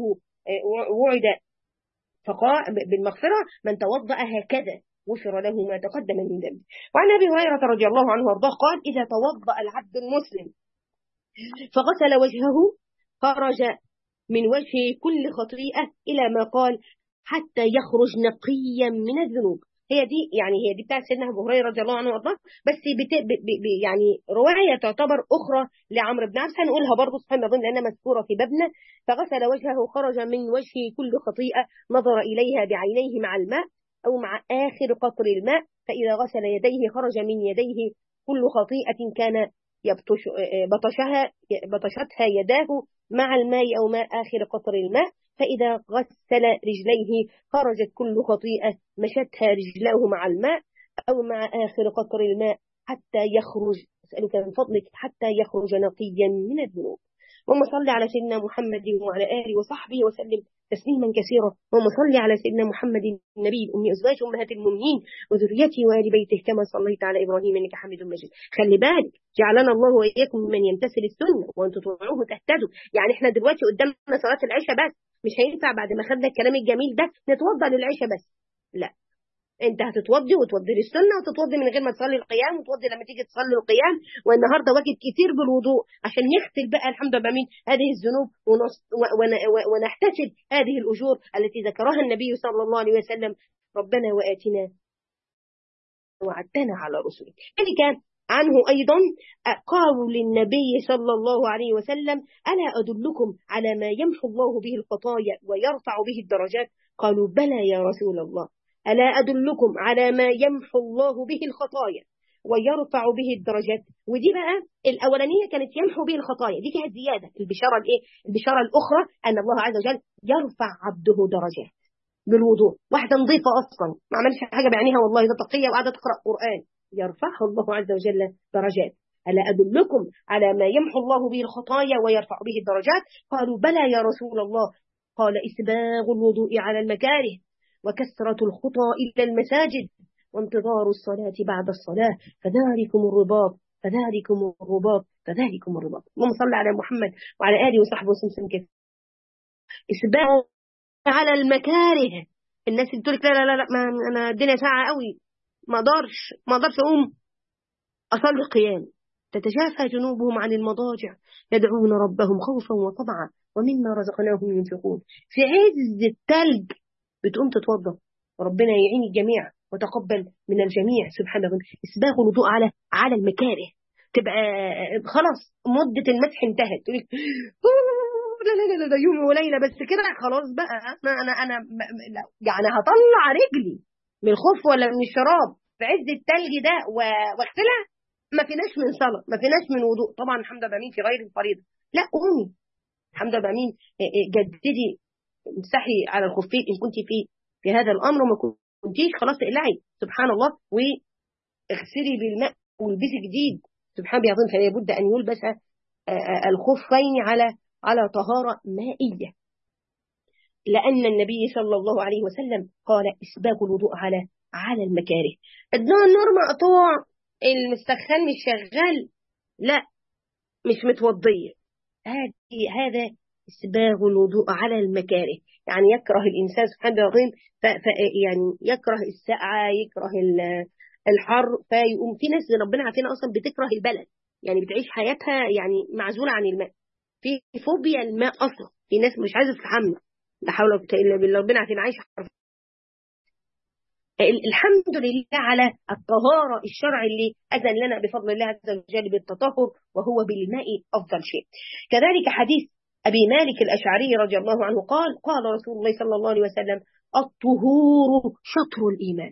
A: وعد فقال بالمغفره من توضأ هكذا غفر له ما تقدم من ذنبه. وعن ابي هريره رضي الله عنه وارضاه قال اذا توضأ العبد المسلم فغسل وجهه خرج من وجهه كل خطيئة إلى ما قال حتى يخرج نقيا من الذنوب. هي دي يعني هي دي بتاعت سيدنا أبو هريرة رضي الله عنه وارضاه، بس بت... ب... ب... يعني رواية تعتبر أخرى لعمرو بن عبس هنقولها برضه سبحان الله لأنها مذكورة في بابنا. فغسل وجهه خرج من وجهه كل خطيئة نظر إليها بعينيه مع الماء أو مع آخر قطر الماء، فإذا غسل يديه خرج من يديه كل خطيئة كان يبطش بطشها بطشتها يداه مع الماء أو ماء آخر قطر الماء، فإذا غسل رجليه خرجت كل خطيئة مشتها رجلاه مع الماء أو مع آخر قطر الماء حتى يخرج، أسألك من فضلك حتى يخرج نقيا من الذنوب. اللهم صل على سيدنا محمد وعلى آله وصحبه وسلم تسليما كثيرا. اللهم صل على سيدنا محمد النبي الأمي أزواج أمهات المؤمنين وذريته وآل بيته كما صليت على إبراهيم إنك حميد مجيد. خلي بالك جعلنا الله وإياكم ممن يمتثل السنة وأن تطيعوه تهتدوا. يعني إحنا دلوقتي قدامنا صلاة العشاء بس، مش هينفع بعد ما خدنا الكلام الجميل ده نتوضأ للعشاء بس، لا، انت هتتوضي وتوضي للسنه وتتوضي من غير ما تصلي القيام وتوضي لما تيجي تصلي القيام. والنهارده واجب كتير بالوضوء عشان نغسل بقى الحمد لله من هذه الذنوب ونحتسب هذه الاجور التي ذكرها النبي صلى الله عليه وسلم. ربنا واتنا وعدتنا على رسلك. اللي كان عنه ايضا قالوا للنبي صلى الله عليه وسلم الا ادلكم على ما يمحو الله به الخطايا ويرفع به الدرجات؟ قالوا بلى يا رسول الله، ألا أدلكم على ما يمحو الله به الخطايا ويرفع به الدرجات. ودي بقى الأولانية كانت يمحو به الخطايا، دي كانت زيادة. البشارة الإيه؟ البشارة الأخرى أن الله عز وجل يرفع عبده درجات بالوضوء. واحدة نظيفة أصلا ما عملش حاجة بعينها والله ده تقية وقاعدة تقرأ قرآن يرفعها الله عز وجل درجات. ألا أدلكم على ما يمحو الله به الخطايا ويرفع به الدرجات؟ قالوا بلى يا رسول الله. قال إسباغ الوضوء على المكاره وكثرة الخطى إلى المساجد وانتظار الصلاة بعد الصلاة فذلكم الرباط فذلكم الرباط فذلكم الرباط. اللهم صل على محمد وعلى آله وصحبه وسلم كده. إسباغ على المكاره. الناس اللي بتقول لك لا لا لا, لا ما أنا الدنيا ساعة قوي ما اقدرش ما اقدرش أقوم أصلي قيام، تتجافى جنوبهم عن المضاجع يدعون ربهم خوفا وطمعا ومما رزقناهم ينفقون. في عز الثلج بتقوم تتوضا. وربنا يعين الجميع وتقبل من الجميع سبحانه وتعالى. اسباغ الوضوء على على المكاره، تبقى خلاص مده المسح انتهت تقول لا لا لا ده يوم وليله بس كده خلاص بقى انا انا انا يعني هطلع رجلي من الخف ولا من الشراب في عز الثلج ده واغسلها. ما فيناش من صلاه، ما فيناش من وضوء. طبعا الحمد لله مين في غير الفريضه، لا قومي الحمد لله مين جددي امسحي على الخفين ان كنت في في هذا الامر وما كنتيش خلاص اقلعي سبحان الله واغسلي بالماء والبسي جديد سبحان الله العظيم. فلا بد ان يلبس الخفين على على طهاره مائيه، لان النبي صلى الله عليه وسلم قال اسباغ الوضوء على على المكاره. النور مقطوع المستخان مش شغال لا مش متوضيه، هذه هذا اسباغ الوضوء على المكاره. يعني يكره الانسان سبحان الله العظيم يعني يكره السقعه يكره الحر فيقوم. في ناس ربنا عافينا اصلا بتكره البلد، يعني بتعيش حياتها يعني معزوله عن الماء، في فوبيا الماء اصلا. في ناس مش عايزه تتحمل، لا حول ولا قوه الا بالله، ربنا عافينا عايشه الحمد لله على الطهارة الشرع اللي أذن لنا بفضل الله عز وجل بالتطهر، وهو بالماء أفضل شيء. كذلك حديث أبي مالك الأشعري رضي الله عنه قال قال رسول الله صلى الله عليه وسلم: الطهور شطر الإيمان.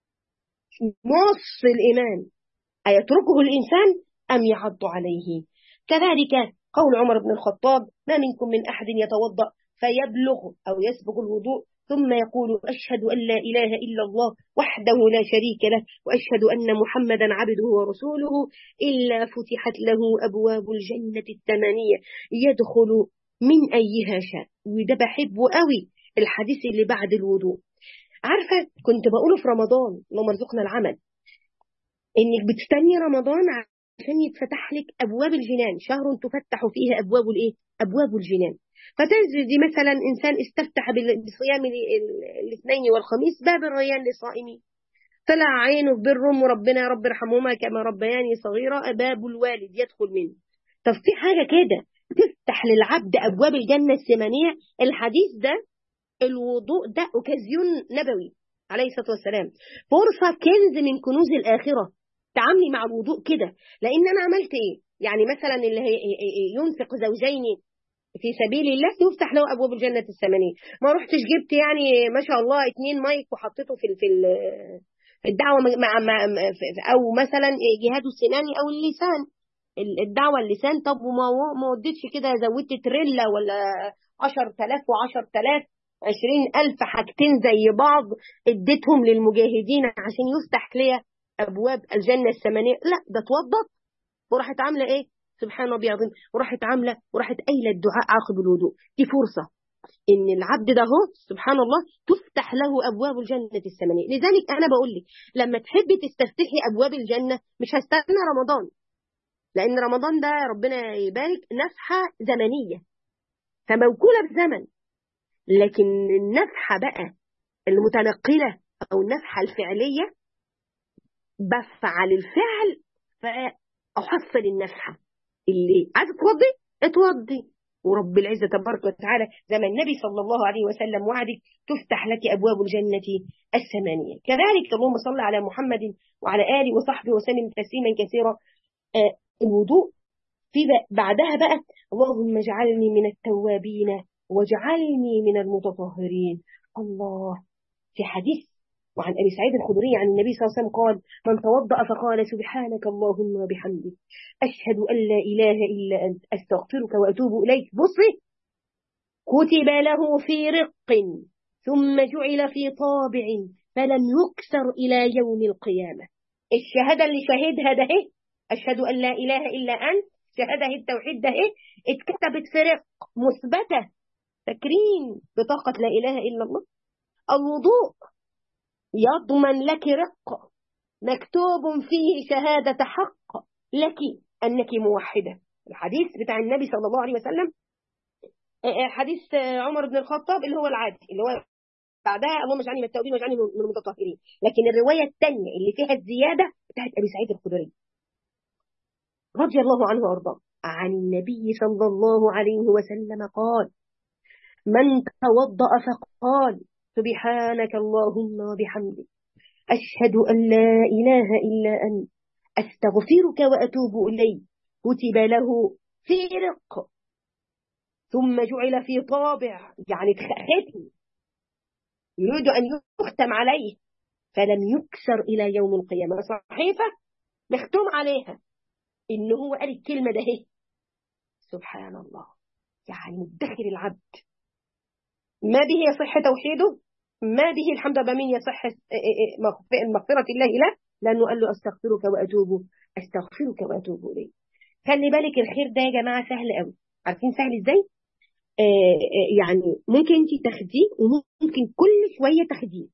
A: نص الإيمان أيتركه الإنسان أم يعض عليه. كذلك قول عمر بن الخطاب: ما منكم من أحد يتوضأ فيبلغ أو يسبق الوضوء ثم يقول: أشهد أن لا إله إلا الله وحده لا شريك له وأشهد أن محمدا عبده ورسوله إلا فتحت له أبواب الجنة الثمانية يدخل من أيها شاء. وده بحبه قوي الحديث اللي بعد الوضوء. عارفة كنت بقوله في رمضان، اللهم ارزقنا العمل، إنك بتستني رمضان عشان يتفتح لك أبواب الجنان، شهر تفتح فيه أبواب الإيه؟ أبواب الجنان. فتجدي مثلا إنسان استفتح بصيام الاثنين والخميس باب الريان للصائمين، طلع عينه برهم وربنا يا رب ارحمهما كما ربياني صغيرة، باب الوالد يدخل منه. طب في حاجة كده تفتح للعبد أبواب الجنة الثمانية. الحديث ده الوضوء ده أوكازيون نبوي عليه الصلاة والسلام، فرصة كنز من كنوز الآخرة. تعاملي مع الوضوء كده، لأن أنا عملت إيه؟ يعني مثلا اللي ينفق زوجين في سبيل الله يفتح له أبواب الجنة الثمانية. ما رحتش جبت يعني ما شاء الله اتنين مايك وحطيته في في في الدعوة مع مع أو مثلا جهاد السناني أو اللسان، الدعوة اللسان. طب وما ما وديتش كده زودت تريلا ولا عشر تلاف وعشر تلاف عشرين ألف حاجتين زي بعض اديتهم للمجاهدين عشان يفتح لي أبواب الجنة الثمانية؟ لا، ده اتوضت وراحت عاملة إيه؟ سبحان ربي العظيم، وراحت عاملة وراحت قايلة الدعاء عقب الوضوء. دي فرصة إن العبد ده هو سبحان الله تفتح له أبواب الجنة الثمانية. لذلك أنا بقول لك لما تحبي تستفتحي أبواب الجنة مش هستنى رمضان، لأن رمضان ده ربنا يبارك نفحة زمنية فموكولة بزمن، لكن النفحة بقى المتنقلة أو النفحة الفعلية بفعل الفعل فأحصل النفحة. اللي عايز تتوضي اتوضي، ورب العزة تبارك وتعالى زي ما النبي صلى الله عليه وسلم وعدك تفتح لك أبواب الجنة الثمانية. كذلك اللهم صل على محمد وعلى آله وصحبه وسلم تسليما كثيرا. آه الوضوء في بعدها بقى اللهم اجعلني من التوابين واجعلني من المتطهرين. الله، في حديث وعن أبي سعيد الخدري عن النبي صلى الله عليه وسلم قال: من توضأ فقال سبحانك اللهم وبحمدك أشهد أن لا إله إلا أنت أستغفرك وأتوب إليك. بصي، كتب له في رق ثم جعل في طابع فلم يكسر إلى يوم القيامة. الشهادة اللي شهدها ده اهي، أشهد أن لا إله إلا أنت، شهادة التوحيد ده اهي، اتكتبت في رق مثبتة تكريم بطاقة لا إله إلا الله. الوضوء يضمن لك رق مكتوب فيه شهادة حق لك أنك موحدة. الحديث بتاع النبي صلى الله عليه وسلم حديث عمر بن الخطاب اللي هو العادي اللي هو بعدها اللهم اجعلني من التوابين واجعلني من المتطهرين، لكن الرواية الثانية اللي فيها الزيادة بتاعت أبي سعيد الخدري رضي الله عنه وارضاه عن النبي صلى الله عليه وسلم قال: من توضأ فقال سبحانك اللهم وبحمدك أشهد أن لا إله إلا أنت أستغفرك وأتوب إليك كتب له في رق ثم جعل في طابع، يعني ختم يريد أن يختم عليه فلم يكسر إلى يوم القيامة، صحيفة مختوم عليها إنه هو قال الكلمة ده هي. سبحان الله، يعني مدخر العبد ما به يصح توحيده، ما به الحمد لله من يصح مغفرة الله له، لأنه قال له أستغفرك وأتوب أستغفرك وأتوب إليه. خلي بالك الخير ده يا جماعة سهل قوي. عارفين سهل إزاي؟ آه يعني ممكن أنت تاخديه وممكن كل شوية تاخديه.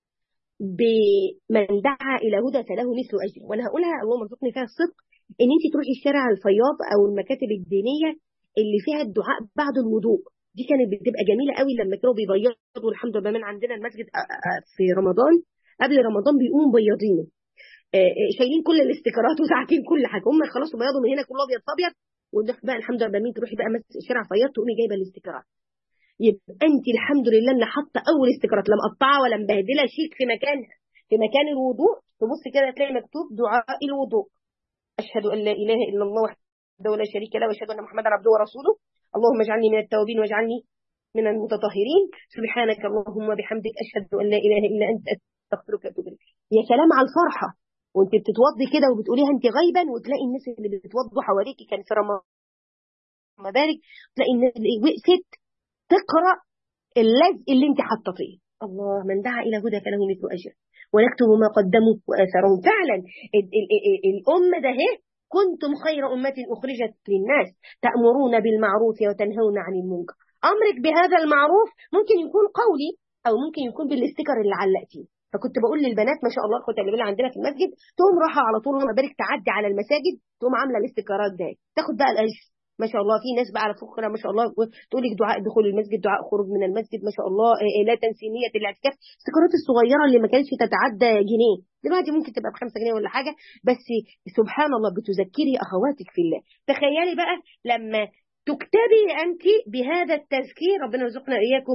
A: بمن دعا إلى هدى فله مثل أجر. وأنا هقولها اللهم ارزقني فيها الصدق، إن أنت تروحي الشارع الفياض أو المكاتب الدينية اللي فيها الدعاء بعد الوضوء، دي كانت بتبقى جميلة قوي لما كانوا بيبيضوا. الحمد لله من عندنا المسجد في رمضان قبل رمضان بيقوموا مبيضينه، شايلين كل الاستيكرات وساعتين كل حاجة، هم خلاص بياضوا من هنا كله أبيض أبيض، وده بقى الحمد لله مين تروحي بقى شارع فياض تقومي جايبة الاستيكرات. يبقى أنت الحمد لله اللي حاطة أول استيكرات لا مقطعة ولا مبهدلة، شيك في مكانها، في مكان الوضوء تبص كده تلاقي مكتوب دعاء الوضوء: أشهد أن لا إله إلا الله وحده لا شريك له وأشهد أن محمدا عبده ورسوله، اللهم اجعلني من التوابين واجعلني من المتطهرين، سبحانك اللهم وبحمدك أشهد أن لا إله إلا أنت أستغفرك وأتوب إليك. يا سلام على الفرحة وانت بتتوضي كده وبتقوليها انت غيبا، وتلاقي الناس اللي بتتوضوا حواليكي كان في رمضان ذلك، تلاقي الناس اللي وقفت تقرأ اللزق اللي انت حاطه فيه: الله من دعا الى هدى فله مثل اجر ونكتب ما قدموا واثرهم. فعلا ال ال ال الامه ده هي كنتم خير امه اخرجت للناس تامرون بالمعروف وتنهون عن المنكر. امرك بهذا المعروف ممكن يكون قولي او ممكن يكون بالاستيكر اللي علقتيه. فكنت بقول للبنات ما شاء الله الخطه اللي عندنا في المسجد تقوم راحه على طول الله بارك تعدي على المساجد تقوم عامله الاستيكرات ده تاخد بقى الاجر. ما شاء الله في ناس بقى على فكره ما شاء الله تقول لك دعاء دخول المسجد، دعاء خروج من المسجد، ما شاء الله لا تنسي نيه الاعتكاف. السكرات الصغيره اللي ما كانتش تتعدى جنيه دلوقتي ممكن تبقى بخمسة جنيه ولا حاجه، بس سبحان الله بتذكري اخواتك في الله. تخيلي بقى لما تكتبي انت بهذا التذكير، ربنا يرزقنا اياكم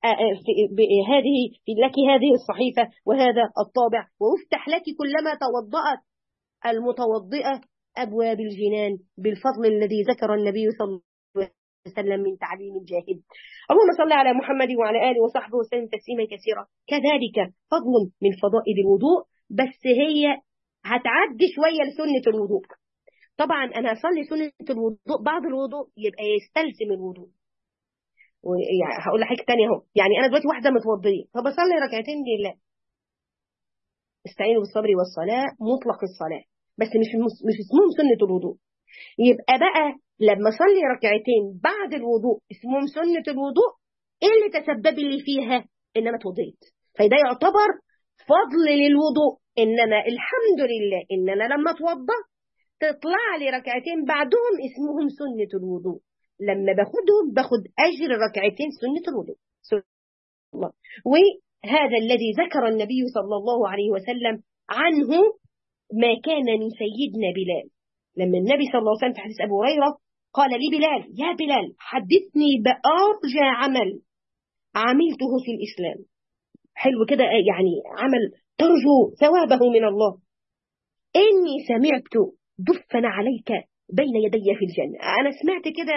A: هذه لك هذه الصحيفه وهذا الطابع، ويفتح لك كلما توضأت المتوضئه أبواب الجنان بالفضل الذي ذكر النبي صلى الله عليه وسلم من تعليم الجاهل. اللهم صل على محمد وعلى آله وصحبه وسلم تسليما كثيرا. كذلك فضل من فضائل الوضوء، بس هي هتعدي شوية لسنة الوضوء. طبعا أنا هصلي سنة الوضوء بعد الوضوء يبقى يستلزم الوضوء. يعني هقول لك حاجة تانية اهو، يعني أنا دلوقتي واحدة متوضية فبصلي ركعتين لله، استعينوا بالصبر والصلاة مطلق الصلاة، بس مش مش اسمهم سنة الوضوء. يبقى بقى لما اصلي ركعتين بعد الوضوء اسمهم سنة الوضوء، ايه اللي تسبب لي فيها؟ ان انا اتوضيت، فده يعتبر فضل للوضوء، ان انا الحمد لله ان انا لما اتوضى تطلع لي ركعتين بعدهم اسمهم سنة الوضوء. لما باخدهم باخد اجر ركعتين سنة الوضوء. سنة الله. وهذا الذي ذكر النبي صلى الله عليه وسلم عنه ما كان من سيدنا بلال، لما النبي صلى الله عليه وسلم في حديث أبو هريرة قال لي بلال: يا بلال حدثني بأرجى عمل عملته في الإسلام. حلو كده، يعني عمل ترجو ثوابه من الله. إني سمعت دفن عليك بين يدي في الجنة. أنا سمعت كده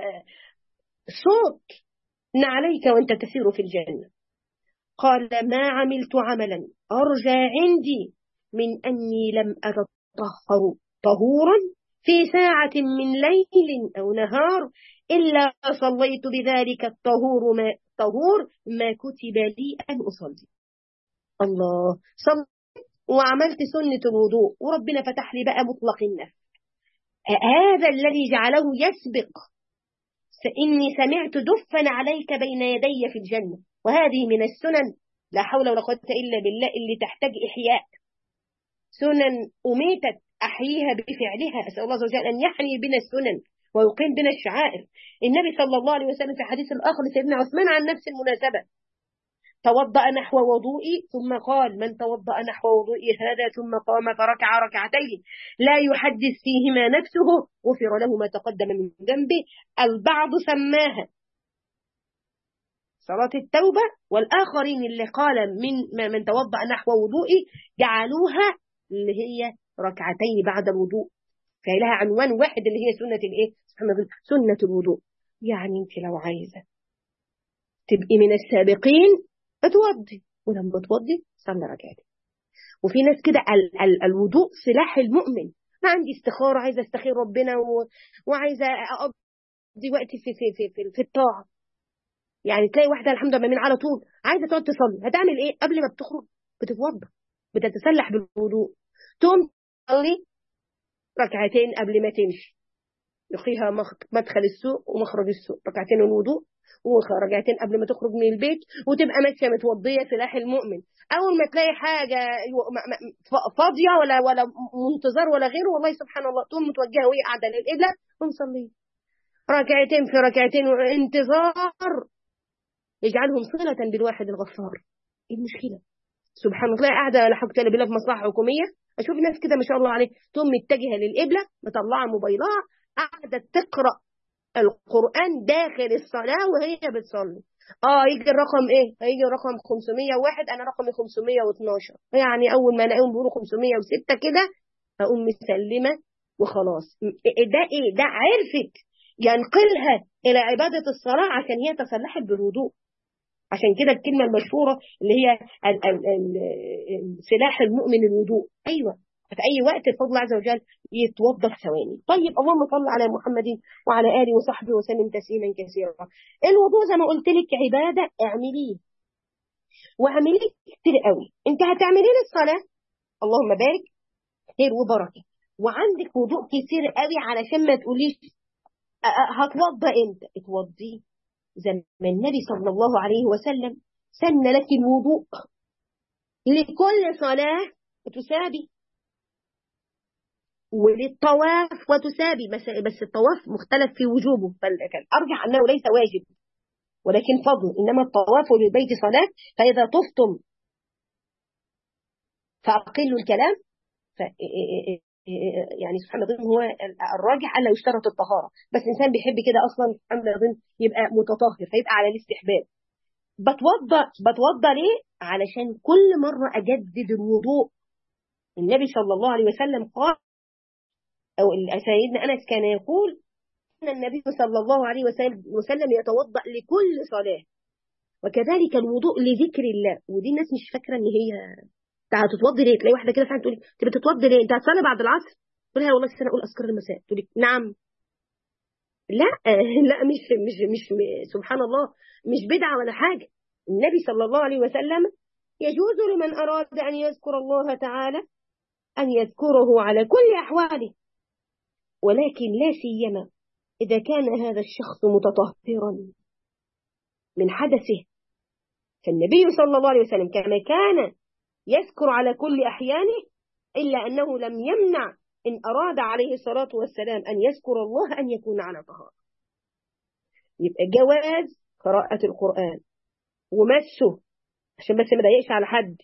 A: صوت عليك وأنت تسير في الجنة. قال: ما عملت عملا أرجى عندي من أني لم أتطهر طهورا في ساعة من ليل أو نهار إلا صليت بذلك الطهور ما, طهور ما كتب لي أن أصلي. الله، صليت وعملت سنة الوضوء وربنا فتح لي بقى مطلق النفس. هذا الذي جعله يسبق إني سمعت دفن عليك بين يدي في الجنة. وهذه من السنن لا حول ولا قوة إلا بالله اللي تحتاج إحياء. سنن أميتت أحييها بفعلها. أسأل الله عز وجل أن يحيي بنا السنن ويقيم بنا الشعائر. النبي صلى الله عليه وسلم في حديث الآخر لسيدنا عثمان عن نفس المناسبة توضأ نحو وضوئي ثم قال: من توضأ نحو وضوئي هذا ثم قام فركع ركعتين لا يحدث فيهما نفسه غفر له ما تقدم من ذنبه. البعض سماها صلاة التوبة، والآخرين اللي قال من من توضأ نحو وضوئي جعلوها اللي هي ركعتين بعد الوضوء، فلها عنوان واحد اللي هي سنة الايه؟ سنة الوضوء. يعني انت لو عايزة تبقي من السابقين اتوضي، ولما تودي صلي ركعتين. وفي ناس كده ال ال الوضوء سلاح المؤمن. ما عندي استخارة، عايزة استخير ربنا و... وعايزة أقضي وقتي في في في في, في الطاعة. يعني تلاقي واحدة الحمد لله من على طول عايزة تقعد تصلي، هتعمل ايه؟ قبل ما بتخرج بتتوضى، بتتسلح بالوضوء، تقوم تصلي ركعتين قبل ما تمشي، يخيها مدخل السوق ومخرج السوق، ركعتين الوضوء وركعتين قبل ما تخرج من البيت، وتبقى ماشيه متوضيه سلاح المؤمن. اول ما تلاقي حاجه فاضيه ولا ولا منتظر ولا غيره، والله سبحان الله تقوم متوجهه وهي قاعده للقبله ومصليه ركعتين في ركعتين انتظار يجعلهم صله بالواحد الغفار. ايه المشكله؟ سبحان الله، تلاقي قاعده لا حول ولا قوه في مصلحه حكوميه، اشوف ناس كده ما شاء الله عليه تقوم متجهه للقبله مطلعه موبايلها قاعده تقرا القرآن داخل الصلاة وهي بتصلي. اه يجي الرقم ايه؟ هيجي الرقم خمسمية وواحد، انا رقمي خمسمية واتناشر، يعني اول ما الاقيهم بيقولوا خمسمية وستة كده هقوم مسلمه وخلاص. ده ايه؟ ده عرفت ينقلها الى عباده الصلاه عشان هي تسلحت بالوضوء. عشان كده الكلمه المشهوره اللي هي ال ال ال سلاح المؤمن الوضوء. ايوه، في اي وقت بفضل الله عز وجل يتوضا في ثواني. طيب اللهم صل على محمد وعلى اله وصحبه وسلم تسليما كثيرا. الوضوء زي ما قلت لك عباده، اعمليه واعمليه كتير قوي. انت هتعمليه للصلاه، اللهم بارك، خير وبركه، وعندك وضوء كتير قوي علشان ما تقوليش أ- أ- هتوضى امتى. اتوضي زي ما النبي صلى الله عليه وسلم سن لك الوضوء لكل صلاة وتسابي، وللطواف وتسابي. بس بس الطواف مختلف في وجوبه، فالأرجح أنه ليس واجب ولكن فضل، إنما الطواف للبيت صلاة. فإذا طفتم فأقلوا الكلام. ف يعني سبحان الله هو الراجح ألا يشترط الطهارة، بس الإنسان بيحب كده أصلا سبحان الله يبقى متطهر، فيبقى على الاستحباب. بتوضأ بتوضأ ليه؟ علشان كل مرة أجدد الوضوء. النبي صلى الله عليه وسلم قال، أو سيدنا أنس كان يقول أن النبي صلى الله عليه وسلم وسلم يتوضأ لكل صلاة، وكذلك الوضوء لذكر الله. ودي الناس مش فاكرة إن هي انت هتتوضي ليه. تلاقي واحدة كده فعلا تقول لي انت بتتوضي ليه؟ انت هتصلي بعد العصر؟ تقول لها والله انا اقول اذكار المساء. تقول لي نعم. لا لا مش مش مش سبحان الله، مش بدعة ولا حاجة. النبي صلى الله عليه وسلم يجوز لمن أراد أن يذكر الله تعالى أن يذكره على كل أحواله، ولكن لا سيما إذا كان هذا الشخص متطهرا من حدثه. فالنبي صلى الله عليه وسلم كما كان يذكر على كل أحيانه، إلا أنه لم يمنع إن أراد عليه الصلاة والسلام أن يذكر الله أن يكون على طهارة. يبقى جواز قراءة القرآن ومسه عشان بس ما ضايقش على حد،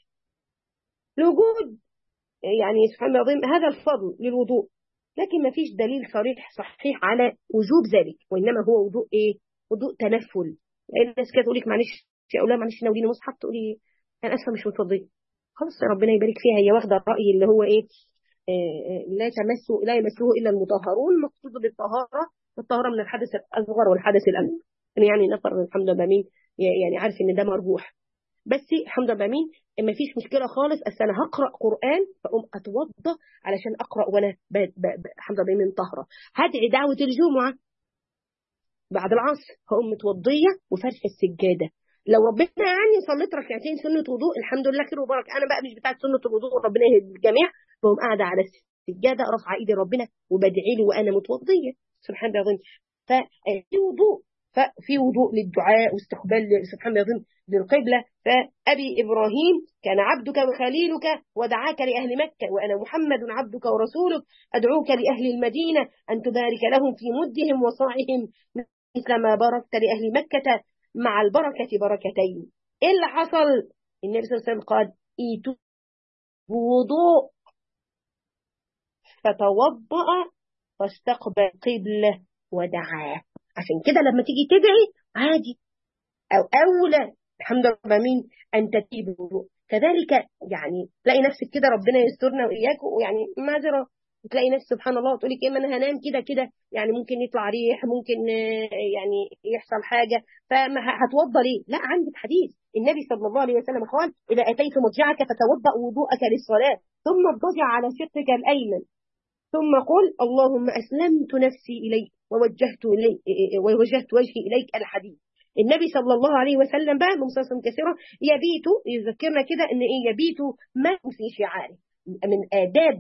A: الوجود يعني سبحان الله العظيم هذا الفضل للوضوء، لكن ما فيش دليل صريح صحيح على وجوب ذلك، وإنما هو وضوء إيه؟ وضوء تنفل. يعني الناس كده تقول لك معلش يا أولاد معلش ناوليني مصحف، تقولي أنا أسفة مش متوضية. خلاص ربنا يبارك فيها، هي واخدة الرأي اللي هو إيه؟ آه لا تمسه لا يمسه إلا المطهرون. المقصود بالطهارة الطهارة من الحدث الأصغر والحدث الأكبر. يعني نفر الحمد لله مين يعني عارف إن ده مرجوح، بس الحمد لله مين ما فيش مشكله خالص. اصل انا هقرا قران فاقوم اتوضى علشان اقرا وانا الحمد لله من طهره. هدعي دعوه الجمعه بعد العصر هقوم متوضيه وفرشه السجاده. لو ربنا يعني صليت ركعتين سنه وضوء الحمد لله خير وبركه. انا بقى مش بتاعت سنه الوضوء، ربنا يهدي الجميع. بقوم قاعده على السجاده رافعه ايدي ربنا وبدعي له وانا متوضيه سبحان الله العظيم. ففي وضوء، ففي وضوء للدعاء واستقبال سبحان الله العظيم للقبلة. فأبي إبراهيم كان عبدك وخليلك ودعاك لأهل مكة، وأنا محمد عبدك ورسولك أدعوك لأهل المدينة أن تبارك لهم في مدهم وصاعهم مثل ما باركت لأهل مكة مع البركة بركتين. إيه اللي حصل؟ النبي صلى الله عليه وسلم قال إيتوا بوضوء، فتوضأ فاستقبل قبلة ودعاه. عشان كده لما تيجي تدعي عادي أو أولى الحمد لله مين أن تتيب الوضوء. كذلك يعني تلاقي نفسك كده ربنا يسترنا وإياك ويعني معذرة، تلاقي نفسك سبحان الله تقولي إيه ما أنا هنام كده كده يعني ممكن يطلع ريح، ممكن يعني يحصل حاجة فما هتوضى ليه؟ لا، عندك حديث النبي صلى الله عليه وسلم قال إذا أتيت مضجعك فتوضأ وضوءك للصلاة ثم اضطجع على شقك الأيمن ثم قل اللهم أسلمت نفسي إليك ووجهت إليك ووجهت وجهي إليك. الحديث النبي صلى الله عليه وسلم بقى مصاصا كثيرة يبيت يذكرنا كده ان ايه يبيت ما في شعاره من آداب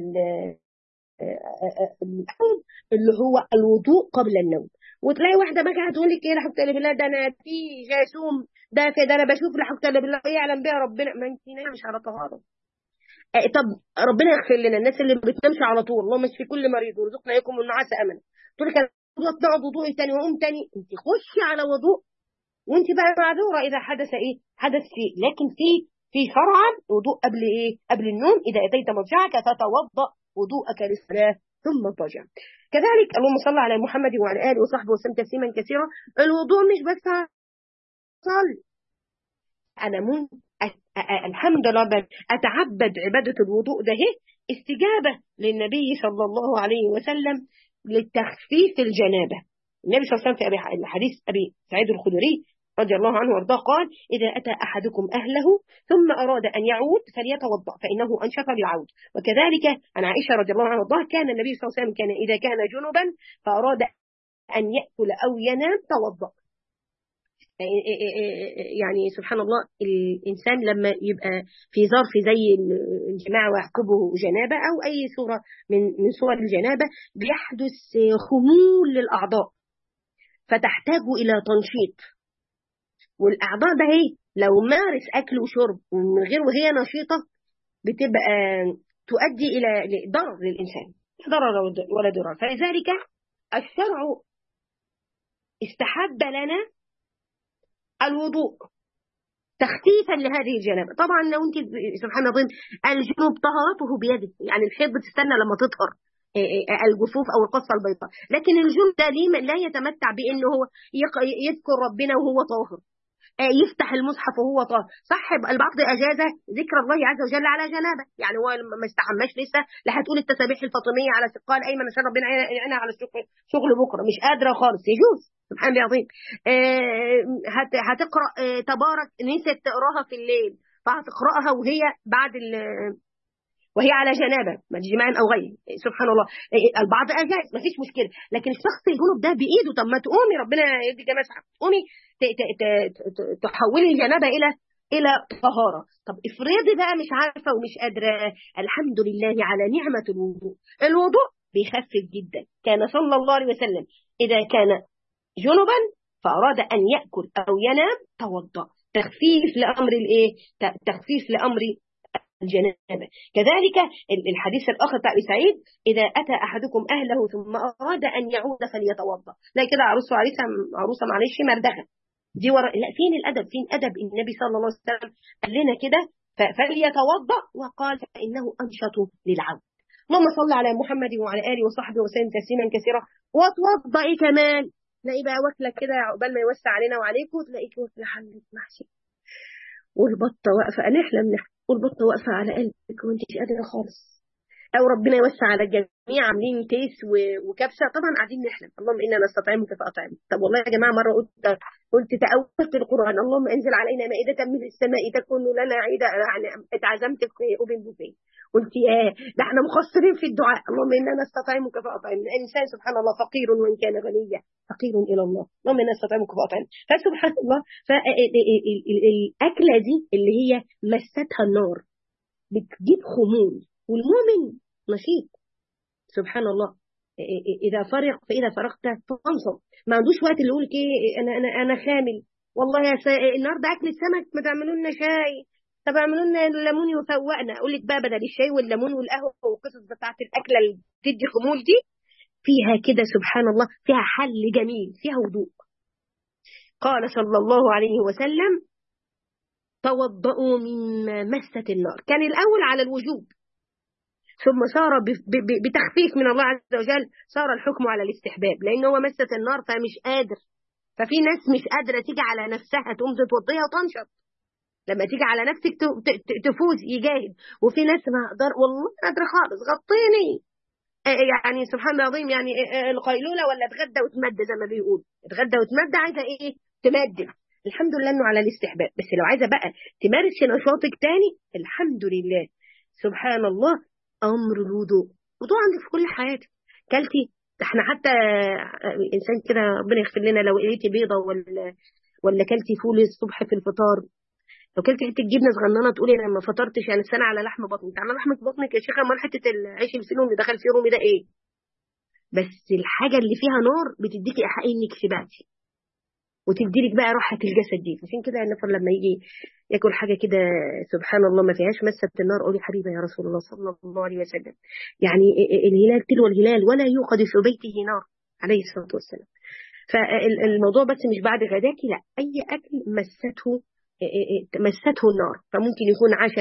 A: اللي هو الوضوء قبل النوم. وتلاقي واحده بقى هتقول لك ايه لا حول ولا بالله ده انا في جاسوم ده كده انا بشوف لا حول ولا بالله يعلم بها ربنا. ما انت مش على طهاره. آه طب ربنا يغفر لنا الناس اللي ما بتنامش على طول، اللهم اشفي كل مريض وارزقنا اياكم النعاس امنا. تقول لك انا اقعد وضوء تاني واقوم تاني. انت خشي على وضوء وانت بقى معذوره اذا حدث ايه حدث فيه، لكن في في شرعا وضوء قبل ايه قبل النوم. اذا اتيت مضجعك فتوضا وضوءك للصلاه ثم اضطجع. كذلك اللهم صل على محمد وعلى اله وصحبه وسلم تسليما كثيرا. الوضوء مش بس يحصل أنا ممكن الحمد لله أتعبد عبادة الوضوء ده استجابة للنبي صلى الله عليه وسلم للتخفيف الجنابة. النبي صلى الله عليه وسلم في أبي حديث أبي سعيد الخدري رضي الله عنه وارضاه قال: إذا أتى أحدكم أهله ثم أراد أن يعود فليتوضأ فإنه أنشط للعود. وكذلك عن عائشة رضي الله عنها وارضاها كان النبي صلى الله عليه وسلم كان إذا كان جنبا فأراد أن يأكل أو ينام توضأ. يعني سبحان الله الإنسان لما يبقى في ظرف زي الجماع ويعقبه جنابة أو أي صورة من من صور الجنابة بيحدث خمول للأعضاء فتحتاج إلى تنشيط. والأعضاء ده هي لو مارس أكل وشرب من غير وهي نشيطة بتبقى تؤدي إلى ضرر للإنسان، ضرر ولا ضرر. فلذلك الشرع استحب لنا الوضوء تخفيفا لهذه الجنابة. طبعا لو انت سبحان الله الجنوب طهارته بيده، يعني الحيض بتستنى لما تطهر الجفوف او القصة البيضاء، لكن الجنوب ده لا يتمتع بانه هو يذكر ربنا وهو طاهر، يفتح المصحف وهو طاهر. صح البعض اجاز ذكر الله عز وجل على جنابه، يعني هو ما استحماش لسه لا هتقول التسابيح الفاطميه على سقال ايمن عشان ربنا يعينها على شغل بكره، مش قادره خالص، يجوز سبحان الله العظيم. هتقرا تبارك نسيت تقراها في الليل فهتقراها وهي بعد وهي على جنابه جماع او غيره، سبحان الله. البعض اجاز ما فيش مشكله، لكن الشخص الجنوب ده بايده، طب ما تقومي ربنا يدي جماعه تقومي تحولي الجنابه الى الى طهاره. طب افرضي بقى مش عارفه ومش قادره، الحمد لله على نعمه الوضوء. الوضوء بيخفف جدا. كان صلى الله عليه وسلم اذا كان جنبا فاراد ان ياكل او ينام توضا، تخفيف لامر الايه تخفيف لامر الجنابة. كذلك الحديث الآخر بتاع سعيد: إذا أتى أحدكم أهله ثم أراد أن يعود فليتوضأ. لا كده عروسه عريسة عروسة معلش مردخة دي ورا، لا فين الأدب؟ فين أدب النبي صلى الله عليه وسلم قال لنا كده فليتوضأ وقال فإنه أنشط للعود. اللهم صل على محمد وعلى آله وصحبه وسلم تسليما كثيرا. وتوضئي كمان تلاقي بقى واكلة كده عقبال ما يوسع علينا وعليكم تلاقيك واكلة حلة محشي والبطة واقفة نحلم نحلم والبطة واقفة على قلبك وانت مش قادرة خالص، أو ربنا يوسع على الجميع عاملين تيس وكبسة طبعا قاعدين نحلم اللهم إنا نستطعمك فأطعمك. طب والله يا جماعة مرة قلت قلت تأولت القرآن اللهم انزل علينا مائدة من السماء تكون لنا عيدا، يعني اتعزمتك في أوبن بوفيه قلت يا ده احنا مقصرين في الدعاء اللهم إنا نستطعمك فأطعمنا. الإنسان سبحان الله فقير وإن كان غنيا فقير إلى الله اللهم إنا نستطعمك فأطعمنا. فسبحان الله فالأكلة دي اللي هي مستها النار بتجيب خمول، والمؤمن نشيط سبحان الله. إذا فرغ فإذا فرغت فانصب، ما عندوش وقت اللي يقول ايه أنا أنا أنا خامل والله يا سا... النهارده أكل السمك ما تعملوا لنا شاي، طب اعملوا لنا الليمون وفوقنا. أقول لك بقى بدل الشاي والليمون والقهوة والقصص بتاعت الأكلة اللي بتدي خمول دي فيها كده سبحان الله فيها حل جميل، فيها وضوء. قال صلى الله عليه وسلم: توضؤوا مما مست النار. كان الأول على الوجوب ثم صار بتخفيف من الله عز وجل صار الحكم على الاستحباب، لأنه هو مست النار فمش قادر. ففي ناس مش قادرة تيجي على نفسها تقوم تتوضيها وتنشط، لما تيجي على نفسك تفوز يجاهد. وفي ناس ما اقدر والله قادرة خالص غطيني، يعني سبحان الله العظيم يعني القيلولة ولا اتغدى وتمد زي ما بيقول، اتغدى وتمد عايزة ايه تمدد. الحمد لله انه على الاستحباب، بس لو عايزة بقى تمارس نشاطك تاني الحمد لله سبحان الله امر الوضوء. وضوء عندك في كل حياتك. كلتي احنا حتى الانسان كده ربنا يغفر لنا لو قليتي بيضة ولا ولا كلتي فول الصبح في الفطار، لو كلتي حته جبنه صغننه تقولي انا ما فطرتش يعني السنه على لحم بطني، تعمل لحم بطنك يا شيخه امال حته العيش الفينو اللي دخل فيه رومي ده ايه؟ بس الحاجه اللي فيها نار بتديكي ايحاء انك شبعتي وتديلك بقى راحه الجسد دي. عشان كده النفر لما يجي ياكل حاجه كده سبحان الله ما فيهاش مسه النار قولي حبيبي يا رسول الله صلى الله عليه وسلم يعني الهلال تلو الهلال ولا يوقد في بيته نار عليه الصلاه والسلام. فالموضوع بس مش بعد غداكي، لا اي اكل مسته مسته النار، فممكن يكون عشاء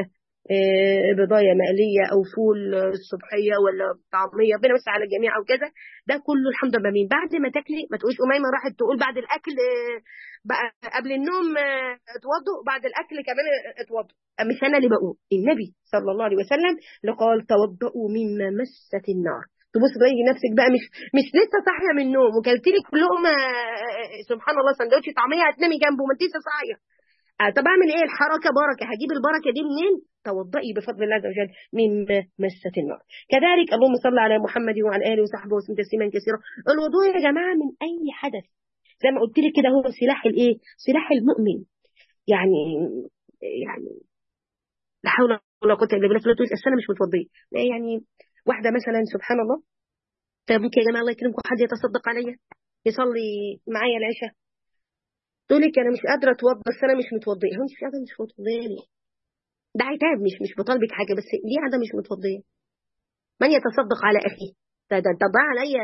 A: آه، بضايه مقليه او فول الصبحيه ولا طعميه، ربنا بس على الجميع او كذا. ده كله الحمد لله. من بعد ما تاكلي ما تقولش اميمه راحت تقول بعد الاكل آه، بقى قبل النوم آه، اتوضوا، بعد الاكل كمان اتوضوا. مش انا اللي بقول، النبي صلى الله عليه وسلم اللي قال توضؤوا مما مست النار. تبص تلاقي نفسك بقى مش مش لسه صاحيه من النوم وكلتي لك لقمه آه، سبحان الله سندوتش طعميه هتنامي جنبه ما انت لسه صاحيه. آه، طب اعمل ايه؟ الحركه بركه، هجيب البركه دي منين؟ توضئي بفضل الله عز وجل مما مست النار. كذلك اللهم صل على محمد وعلى اله وصحبه وسلم تسليما كثيرا. الوضوء يا جماعه من اي حدث زي ما قلت لك كده هو سلاح الايه؟ سلاح المؤمن. يعني يعني لا حول ولا قوه الا بالله. فلا تقول اصل انا مش متوضيه. لا يعني واحده مثلا سبحان الله، طب ممكن يا جماعه الله يكرمكم حد يتصدق عليا يصلي معايا العشاء، تقول لك انا مش قادره اتوضى بس انا مش متوضيه. هو انت مش قادره مش متوضيه ليه؟ ده عتاب، مش مش بطالبك حاجه، بس ليه قاعده مش متوضيه؟ من يتصدق على اخيه؟ ده ده ده ضاع عليا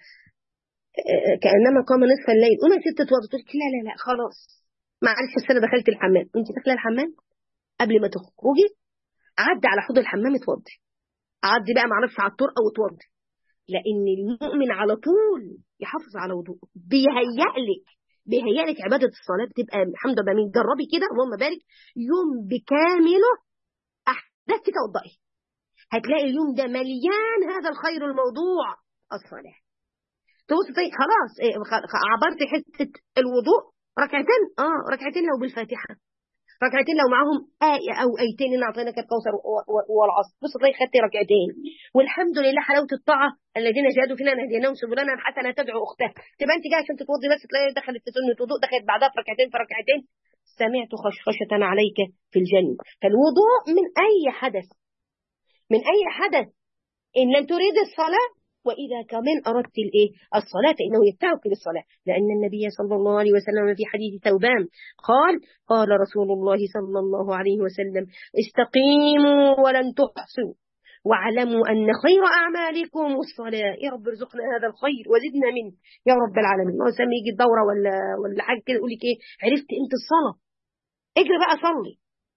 A: آه، كانما قام نصف الليل. قومي يا ست اتوضي. تقول لك لا لا لا خلاص معلش بس انا دخلت الحمام. انت داخله الحمام قبل ما تخرجي عدي على حوض الحمام اتوضي، عدي بقى معرفش على الطرقه واتوضي. لان المؤمن على طول يحافظ على وضوءه. بيهيأ لك بيهيأ لك عباده الصلاه بتبقى الحمد لله. من جربي كده اللهم بارك يوم بكامله احدث توضئي، هتلاقي اليوم ده مليان هذا الخير الموضوع الصلاة. تبص طيب خلاص إيه خ- خ- عبرت حتة الوضوء. ركعتين اه ركعتين لو بالفاتحة، ركعتين لو معاهم آية أو آيتين إن أعطيناك الكوثر و- و- والعصر. بص طيب خدت ركعتين والحمد لله حلاوة الطاعة. الذين جاهدوا فينا نهديناهم سبلنا الحسنة تدعو أختها. تبقى أنت جاي عشان تتوضي بس تلاقي دخلت في سنة وضوء، دخلت بعدها في ركعتين في ركعتين سمعت خشخشة عليك في الجنة. فالوضوء من أي حدث، من أي حدث إن لم تريد الصلاة. وإذا كمان أردت الإيه؟ الصلاة فإنه يدفعك للصلاة. لأن النبي صلى الله عليه وسلم في حديث ثوبان قال قال رسول الله صلى الله عليه وسلم استقيموا ولن تحصوا واعلموا أن خير أعمالكم الصلاة. يا رب ارزقنا هذا الخير وزدنا منه يا رب العالمين. ما سامي يجي الدورة ولا ولا حاجة كده يقول لك إيه عرفت أنت الصلاة اجري بقى صلي.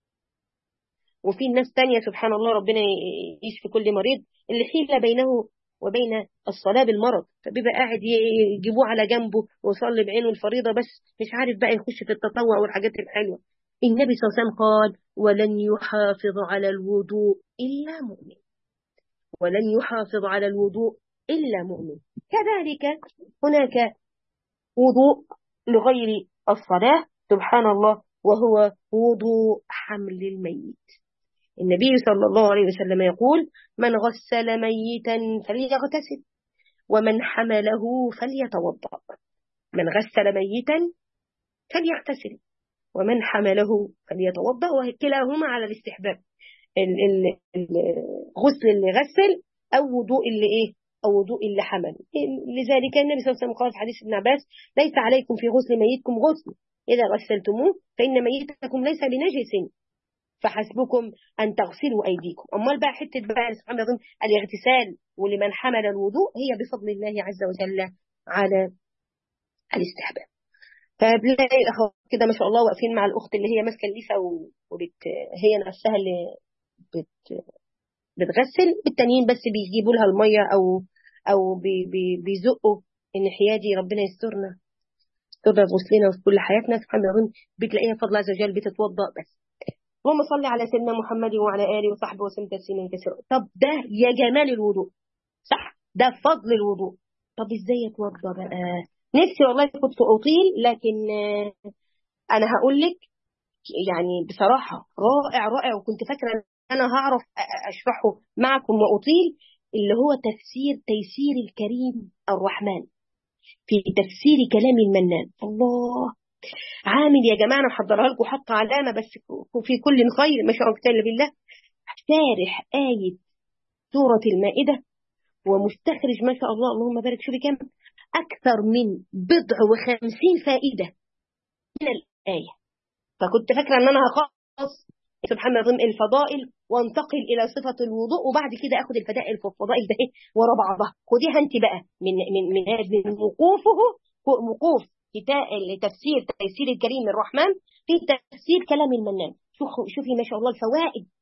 A: وفي ناس تانية سبحان الله ربنا يشفي كل مريض اللي حيل بينه وبين الصلاة بالمرض، فبيبقى قاعد يجيبوه على جنبه ويصلي بعينه الفريضة بس مش عارف بقى يخش في التطوع والحاجات الحلوة. النبي صلى الله عليه وسلم قال ولن يحافظ على الوضوء إلا مؤمن، ولن يحافظ على الوضوء إلا مؤمن. كذلك هناك وضوء لغير الصلاة سبحان الله وهو وضوء حمل الميت. النبي صلى الله عليه وسلم يقول من غسل ميتا فليغتسل ومن حمله فليتوضأ. من غسل ميتا فليغتسل ومن حمله فليتوضأ، وكلاهما على الاستحباب. ال- ال- الغسل اللي غسل أو وضوء اللي إيه أو وضوء اللي حمل. لذلك النبي صلى الله عليه وسلم قال في حديث ابن عباس ليس عليكم في غسل ميتكم غسل إذا غسلتموه فإن ميتكم ليس بنجس فحسبكم أن تغسلوا أيديكم. أمال بقى حتة بقى سبحان الله الاغتسال ولمن حمل الوضوء هي بفضل الله عز وجل على الاستحباب. فبنلاقي الأخوات كده ما شاء الله واقفين مع الأخت اللي هي ماسكة الليفة وبت هي نفسها اللي بت بتغسل، بالتانيين بس بيجيبوا لها المية أو أو بي بي بيزقوا إن حيادي ربنا يسترنا يسترنا في غسلنا وفي كل حياتنا سبحان الله. بتلاقيها بفضل الله عز وجل بتتوضأ بس. اللهم صل على سيدنا محمد وعلى آله وصحبه وسلم تسليما كثيرا. طب ده يا جمال الوضوء صح، ده فضل الوضوء. طب ازاي اتوضى بقى؟ نفسي والله كنت اطيل لكن آه، انا هقول لك يعني بصراحة رائع رائع، وكنت فاكرة ان انا هعرف أ- أ- اشرحه معكم واطيل. اللي هو تفسير تيسير الكريم الرحمن في تفسير كلام المنان. الله عامل يا جماعة، أنا محضرها لكم حاطة علامة بس في كل خير ما شاء الله بالله. شارح آية سورة المائدة ومستخرج ما شاء الله اللهم بارك شوفي كم أكثر من بضع وخمسين فائدة من الآية. فكنت فاكرة أن أنا هخص سبحان الله ضمن الفضائل وانتقل إلى صفة الوضوء وبعد كده أخذ الفضائل في الفضائل ده ورا بعضها. خديها أنت بقى من من من من وقوفه وقوف كتاب تفسير تيسير الكريم الرحمن في تفسير كلام المنان. شوفي ما شاء الله الفوائد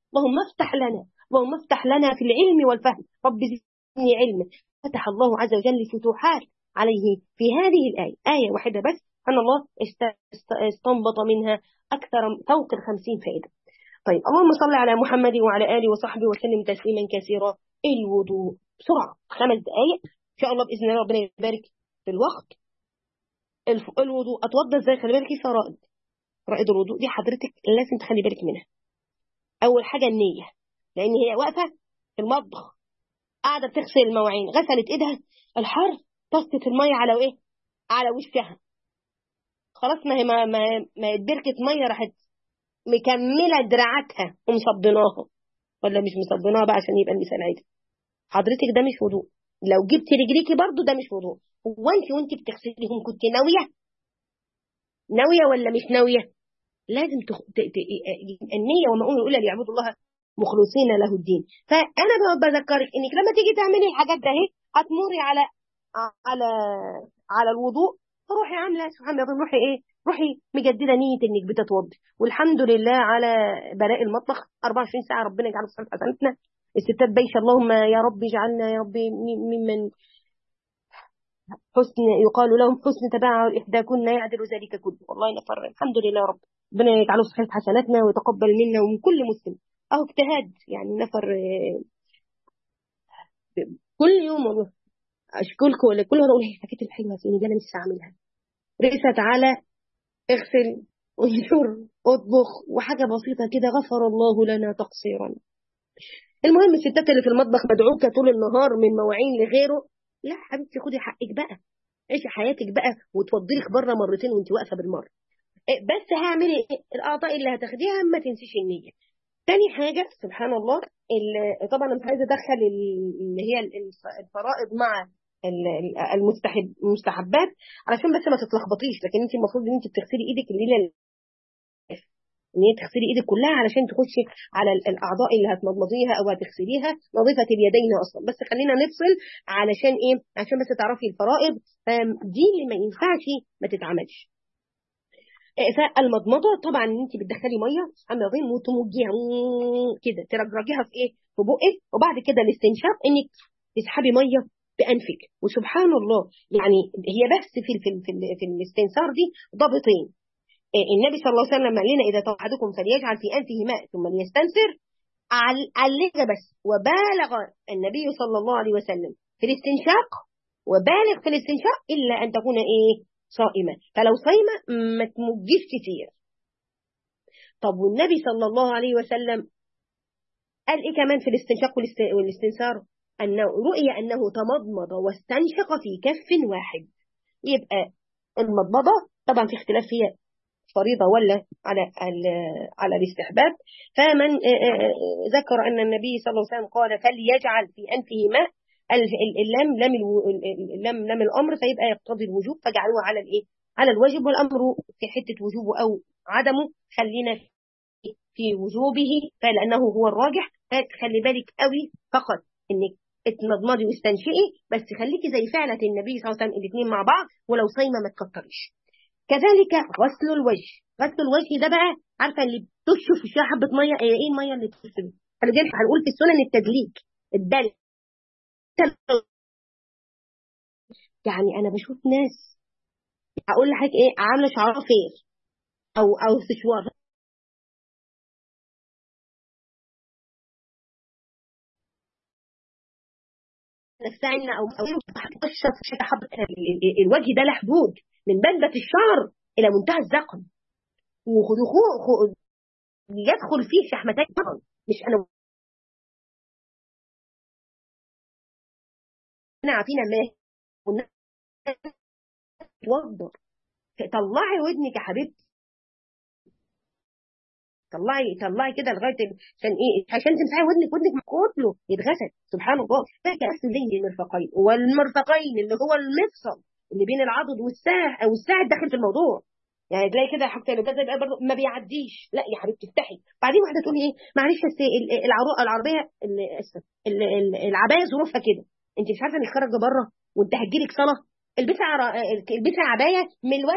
A: اللهم افتح لنا، اللهم افتح لنا في العلم والفهم، رب زدني علما. فتح الله عز وجل فتوحات عليه في هذه الآية، آية واحدة بس، أن الله استنبط منها أكثر فوق الخمسين فائدة. طيب، اللهم صل على محمد وعلى آله وصحبه وسلم تسليما كثيرا. الوضوء بسرعة خمس دقائق إن شاء الله بإذن الله، ربنا يبارك في الوقت. الوضوء أتوضى إزاي؟ خلي بالك، في فرائض. فرائض الوضوء دي حضرتك لازم تخلي بالك منها. أول حاجة النية، لأن هي واقفة في المطبخ قاعدة بتغسل المواعين، غسلت إيدها، الحر طست المية على إيه؟ على وشها، خلاص ما هي ما ما, ما بركة مية راحت مكملة دراعاتها ومصبناها، ولا مش مصبناها بقى عشان يبقى المثال عادي. حضرتك ده مش وضوء. لو جبت رجليكي برضو ده مش وضوء. هو انت وانت بتغسليهم كنت ناوية؟ ناوية ولا مش ناوية؟ لازم تخ... ت... ت... النية، وما أقول إلا ليعبدوا الله مخلصين له الدين. فأنا بذكرك إنك لما تيجي تعملي الحاجات ده اهي هتمري على على على الوضوء، روحي عاملة سبحان الله، روحي إيه؟ روحي مجددة نية إنك بتتوضي. والحمد لله على بلاء المطبخ أربعة وعشرين ساعة، ربنا يجعله في صحة حسناتنا. الستات بيش اللهم يا رب اجعلنا يا رب ممن حسن يقال لهم حسن تبعه إحداكن يعدل ذلك كله. والله نفر، الحمد لله يا رب، ربنا يجعله في صحة حسناتنا ويتقبل منا ومن كل مسلم. أهو اجتهاد يعني، نفر كل يوم والله أشكركم، ولا كل مرة أقول هي الحاجات الحلوة فين اللي أنا لسه عاملها، رست على اغسل وانشر اطبخ وحاجة بسيطة كده، غفر الله لنا تقصيرا. المهم الستات اللي في المطبخ مدعوكة طول النهار من مواعين لغيره، لا حبيبتي خدي حقك بقى، عيشي حياتك بقى وتوضي لك بره مرتين وانت واقفه بالمره. بس هعملي الاعضاء اللي هتاخديها ما تنسيش النيه. تاني حاجه سبحان الله، طبعا انا مش عايزه ادخل اللي هي الفرائض مع المستحب المستحبات علشان بس ما تتلخبطيش، لكن انت المفروض ان انت بتغسلي ايدك الليله، ان هي تغسلي ايدك كلها علشان تخشي على الاعضاء اللي هتمضمضيها او هتغسليها نظيفه اليدين اصلا. بس خلينا نفصل علشان ايه؟ عشان بس تعرفي الفرائض دي اللي ما ينفعش ما تتعملش. فالمضمضه طبعا ان انت بتدخلي ميه سبحان الله وتمجيها كده، ترجرجيها في ايه؟ في بقك، وبعد كده الاستنشاق انك تسحبي ميه بانفك. وسبحان الله يعني هي بس في في في, في الاستنثار دي ضابطين. النبي صلى الله عليه وسلم قال لنا إذا توحدكم فليجعل في أنفه ماء ثم ليستنثر، علق بس. وبالغ النبي صلى الله عليه وسلم في الاستنشاق، وبالغ في الاستنشاق إلا أن تكون إيه؟ صائمة. فلو صايمة ما تمجيش كتير. طب والنبي صلى الله عليه وسلم قال إيه كمان في الاستنشاق والاستنثار؟ أنه رؤي أنه تمضمض واستنشق في كف واحد. يبقى المضمضة طبعا في اختلاف فيها فريضة ولا على على الاستحباب. فمن ذكر أن النبي صلى الله عليه وسلم قال فليجعل في أنفه ماء، اللام لم لم لم الأمر فيبقى يقتضي الوجوب، فجعلوه على الإيه؟ على الواجب، والأمر في حتة وجوبه أو عدمه خلينا في وجوبه فلأنه هو الراجح. فخلي بالك قوي فقط إنك اتمضمضي واستنشئي، بس خليكي زي فعلة النبي صلى الله عليه وسلم الاثنين مع بعض، ولو صايمة ما تكتريش. كذلك غسل الوجه. غسل الوجه ده بقى عارفه اللي بتشرب في شويه حبه ميه، ايه ايه الميه اللي بتشرب؟ هنقول في السنن التدليك الدلك. يعني انا بشوف ناس هقول لحضرتك ايه، عامله شعرها فير او او سشوار نفسها او او تشرب في شويه حبه. الوجه ده له حدود، من بلده الشعر الى منتهى الذقن، ودخول يدخل فيه شحمتين طبعا. مش انا احنا عارفين ما توضر. طلعي ودنك يا حبيبتي، طلعي طلعي كده لغايه عشان ايه؟ عشان تمسحي ودنك، ودنك كله يتغسل سبحان الله. فاكر غسل بين المرفقين، والمرفقين اللي هو المفصل اللي بين العضد والساعد او الساعد داخل في الموضوع. يعني تلاقي كده حاجه اللي كده برضه ما بيعديش، لا يا حبيبتي افتحي. بعدين واحده تقول ايه؟ معلش بس العروق العربيه العبايه ظروفها كده، انت مش عارفه انك خارجه بره وانت هتجيلك صلاه، البسي البسي عبايه من الواسعه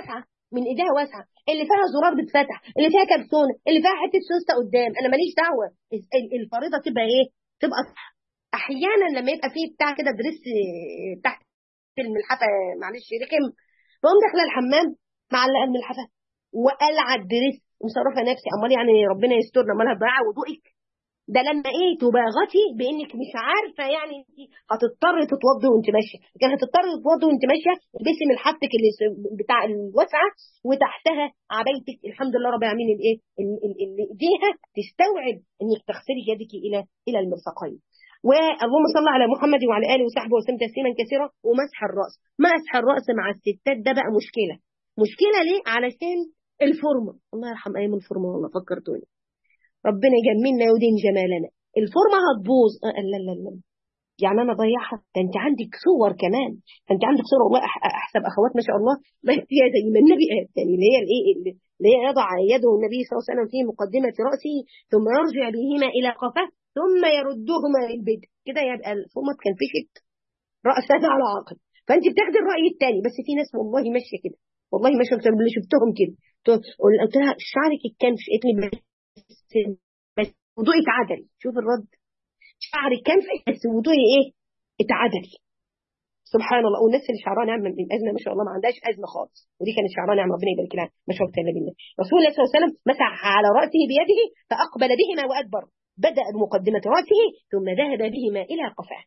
A: من ايديها واسعه، اللي فيها زرار بتفتح، اللي فيها كبسونه، اللي فيها حته سوسته قدام، انا ماليش دعوه. الفريضه تبقى ايه؟ تبقى صح. احيانا لما يبقى فيه بتاع كده دريس تحت الملحفه، معلش رخم، بقوم داخله الحمام معلقه الملحفه وقلعه الدريس ومصرفه نفسي. امال يعني ربنا يسترنا، امال هتضيع وضوئك؟ ده لما ايه تباغتي بانك مش عارفه يعني انت هتضطري تتوضي وانت ماشيه، لكن هتضطري تتوضي وانت ماشيه البسي من حاجتك اللي بتاع الواسعه وتحتها عبايتك الحمد لله رب العالمين الايه اللي ايديها تستوعب انك تغسلي يدك الى الى المرفقين. واللهم صل على محمد وعلى اله وصحبه وسلم تسليما كثيرا. ومسح الراس، مسح الراس مع الستات ده بقى مشكله. مشكله ليه؟ علشان الفورمه. الله يرحم ايام الفورمه والله فكرتوني. ربنا يجملنا ويدين جمالنا. الفورمه هتبوظ. آه لا لا لا، يعني انا ضيعها؟ ده انت عندك صور كمان، انت عندك صور والله احسب اخوات ما شاء الله هي زي ما النبي قال يعني، اللي هي الايه اللي هي يضع يده النبي صلى الله عليه وسلم في مقدمه راسه ثم يرجع بهما الى قفاه ثم يردهما للبدء كده، يبقى الفورمه اتكنفشت راسها على عقل. فانت بتاخدي الراي الثاني. بس في ناس والله ماشيه كده، والله ماشيه كده اللي شفتهم كده، قلت لها شعرك اتكنفش، قالت لي بس وضوء اتعدل. شوف الرد، شعري كان في بس وضوء ايه؟ اتعدل. سبحان الله. والناس اللي شعرها ناعم من الازمه ما شاء الله ما عندهاش ازمه خالص، ودي كانت شعرها ناعم ربنا يبارك لها ما شاء الله بالله. رسول الله صلى الله عليه وسلم مسح على راسه بيده فاقبل بهما وادبر، بدا بمقدمه راسه ثم ذهب بهما الى قفاه.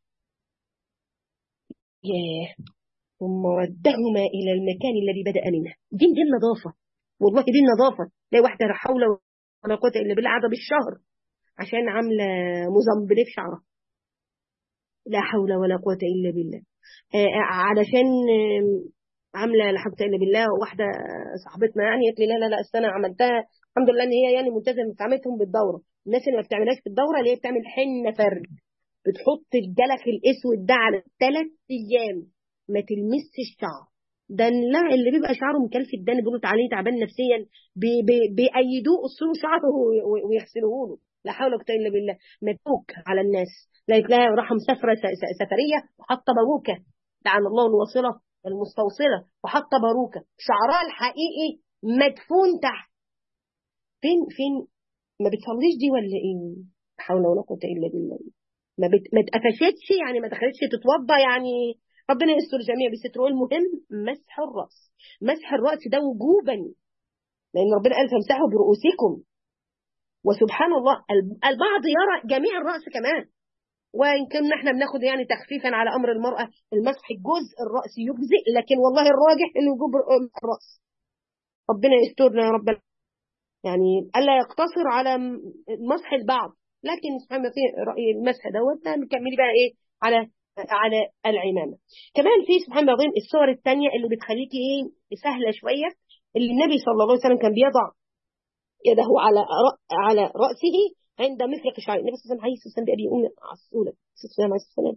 A: ياه. ثم ردهما الى المكان الذي بدا منه. دي دي النظافه، والله دي النظافه. لا واحده لا حول ولا قوه الا بالله قاعده بالشهر عشان عامله موزمبليه في شعرها، لا حول ولا قوه الا بالله. آه علشان آه عامله لا حول الا بالله. واحده صاحبتنا يعني قالت لي لا لا لا السنه عملتها الحمد لله ان هي يعني ملتزمه في عملتهم بالدوره. الناس اللي ما بتعملهاش في الدوره اللي هي بتعمل حنه فرد، بتحط الجلخ الاسود ده على ثلاث ايام ما تلمسش الشعر. ده لا اللي بيبقى شعره مكلفت ده اللي بيقولوا عليه تعبان نفسيا بي بي بيأيدوه قصوا شعره ويغسلوه له. لا حول ولا قوه الا بالله. متوك على الناس، لقيت لها راحه مسافره سفريه وحاطه باروكه، لعن الله الواصله المستوصله، وحاطه باروكه شعرها الحقيقي مدفون تحت. فين فين ما بتصليش دي ولا ايه؟ لا حول ولا قوه الا بالله. ما بت... ما اتقفشتش يعني، ما دخلتش تتوضى يعني. ربنا يستر جميع بستره. المهم مسح الراس. مسح الراس ده وجوبا، لان ربنا قال فامسحوا برؤوسكم. وسبحان الله البعض يرى جميع الراس كمان، وان كنا احنا بناخد يعني تخفيفا على امر المراه المسح الجزء الراسي يجزئ، لكن والله الراجح انه وجوب الراس. ربنا يسترنا يا رب، يعني الا يقتصر على مسح البعض، لكن سبحان الله في راي المسح دوت نكمل بقى ايه على على العمامه. كمان في سبحان الله الصور الثانيه اللي بتخليكي ايه سهله شويه، اللي النبي صلى الله عليه وسلم كان بيضع يده على على راسه عند مفرق شعره. النبي صلى الله عليه وسلم بيقول ام عسوله صلى الله عليه وسلم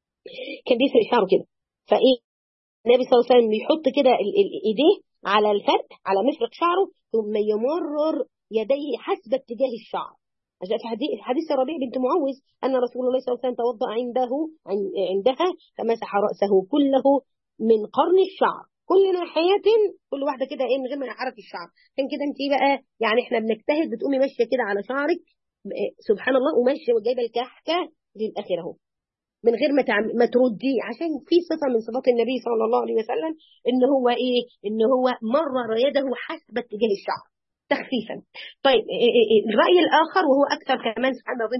A: كان بيسرق شعره كده، فايه النبي صلى الله عليه وسلم بيحط كده ايديه على الفرق على مفرق شعره ثم يمرر يديه حسب اتجاه الشعر. جاء في حديث ربيع بنت معوذ أن رسول الله صلى الله عليه وسلم توضأ عنده عندها فمسح رأسه كله من قرن الشعر كل ناحية، كل واحدة كده ايه من غير ما يحرك الشعر. عشان كده انت بقى يعني احنا بنجتهد بتقومي ماشية كده على شعرك سبحان الله وماشية وجايبة الكحكة للآخر اهو من غير ما تعمل ما ترديه، عشان في صفة من صفات النبي صلى الله عليه وسلم ان هو ايه ان هو مرر يده حسب اتجاه الشعر تخفيفا. طيب الرأي الآخر وهو أكثر كمان سبحان الله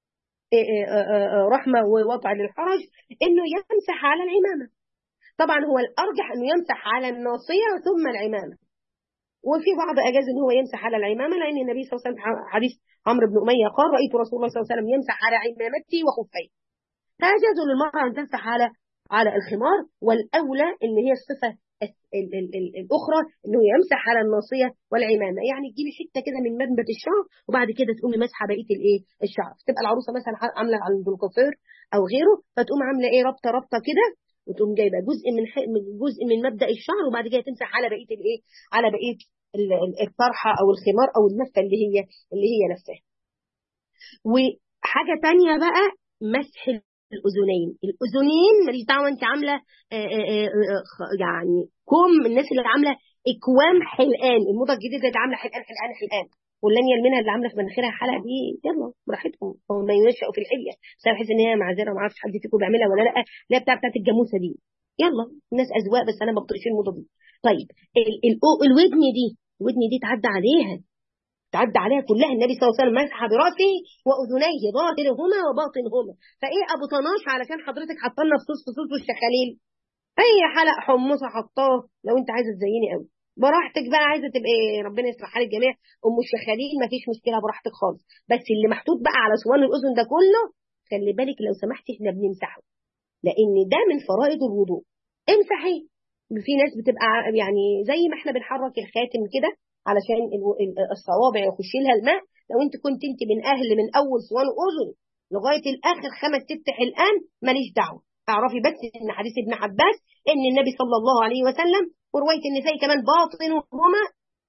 A: رحمة ووضع للحرج انه يمسح على العمامة. طبعا هو الأرجح انه يمسح على الناصية ثم العمامة، وفي بعض أجاز ان هو يمسح على العمامة لأن النبي صلى الله عليه وسلم حديث عمرو بن أمية قال رأيت رسول الله صلى الله عليه وسلم يمسح على عمامتي وخفيه. فيجوز للمرأة أن تمسح على على الخمار، والأولى إن هي الصفة ال ال ال الأخرى إنه يمسح على الناصية والعمامة، يعني تجيبي حتة كده من منبت الشعر وبعد كده تقومي مسحة بقية الإيه الشعر. تبقى العروسة مثلا عاملة عند الكوافير أو غيره فتقوم عاملة إيه ربطة ربطة كده وتقوم جايبة جزء من جزء من مبدأ الشعر وبعد كده تمسح على بقية الإيه على بقية الطرحة أو الخمار أو اللفة اللي هي اللي هي نفسها. وحاجة تانية بقى مسح الأذنين. الأذنين ماليش دعوة أنت عاملة يعني كم الناس اللي عاملة اكوام حلقان، الموضه الجديده دي عامله حلقان حلقان حلقان، واللانيه المنها اللي عامله في مناخيرها حلقه دي، يلا براحتهم، هم ما ينشأوا في الحليه، بس انا بحس ان هي معذره، ما اعرفش حد فيكم بيعملها ولا لا، اللي هي بتاع بتاعت الجاموسه دي. يلا الناس اذواق، بس انا ما بطيقش الموضه دي. طيب ال ال الودن دي، الودن دي تعدى عليها، تعدى عليها كلها. النبي صلى الله عليه وسلم مسح براسه واذنيه ظاهرهما وباطنهما، فايه ابو طناش علشان حضرتك حاطه فصوص فصوص والشخاليل، اي حلق حمصه حطاه لو انت عايزه تزيني قوي براحتك بقى، عايزه تبقى ربنا يصلح حال الجميع ام الشخاليل ما فيش مشكله براحتك خالص، بس اللي محطوط بقى على صوان الاذن ده كله خلي بالك لو سمحتي احنا بنمسحه، لان ده من فرائض الوضوء. امسحي. في ناس بتبقى يعني زي ما احنا بنحرك الخاتم كده علشان الصوابع يخش لها الماء، لو انت كنت انت من اهل من اول صوان اذن لغايه الاخر خمس ست حلقان ماليش دعوه، اعرفي بس ان حديث ابن عباس ان النبي صلى الله عليه وسلم، وروايه النساء كمان، باطنهما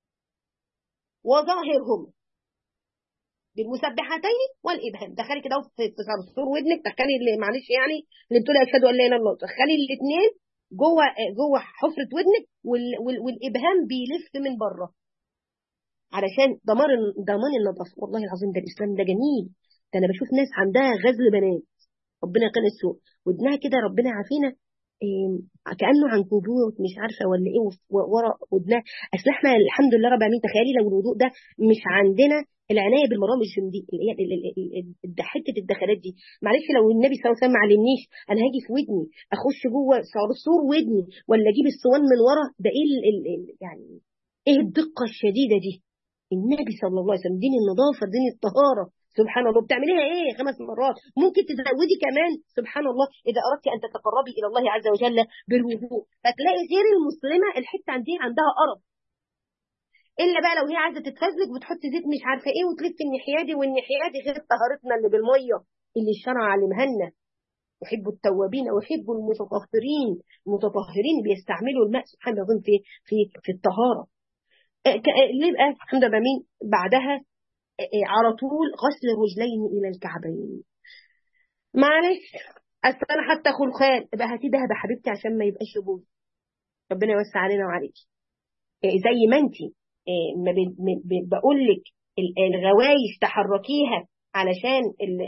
A: وظاهرهما بالمسبحتين والابهام. دخلي كده في صرصور ودنك، دخلي اللي معلش يعني اللي بتقولي اشهد ان لا اله الا الله، دخلي الاثنين جوه جوه حفره ودنك، وال وال والابهام بيلف من بره علشان ضمان ضمان النظافه. والله العظيم ده الاسلام ده جميل، ده انا بشوف ناس عندها غزل بنات ربنا يقل السوء، ودنها كده ربنا يعافينا، إيه كانه عنكبوت مش عارفه ولا ايه ورا ودنها. اصل احنا الحمد لله رب العالمين، تخيلي لو الوضوء ده مش عندنا العنايه بالمرام الجندي اللي هي حته الدخلات دي، معلش لو النبي صلى الله عليه وسلم ما علمنيش انا هاجي في ودني اخش جوه صرصور ودني ولا اجيب الصوان من ورا، ده ايه ال ال ال يعني ايه الدقه الشديده دي؟ النبي صلى الله عليه وسلم دين النظافه، دين الطهاره، سبحان الله. بتعمليها ايه خمس مرات، ممكن تزودي كمان سبحان الله اذا اردت ان تتقربي الى الله عز وجل بالوضوء، فتلاقي غير المسلمه الحته عندها عندها قرف، الا بقى لو هي عايزه تتفزلك وتحط زيت مش عارفه ايه وتلف الناحيه دي والناحيه دي، غير طهارتنا اللي بالميه اللي الشرع علمها لنا، يحب التوابين ويحب المتطهرين، المتطهرين بيستعملوا الماء سبحان الله في في في الطهاره. يبقى الحمد لله مين بعدها على طول غسل الرجلين الى الكعبين. معلش اصل انا حتى خلخال، يبقى هاتي دهب يا حبيبتي عشان ما يبقاش شبوز، ربنا يوسع علينا وعليكي. زي ما انت ما بقول لك الغوايش تحركيها علشان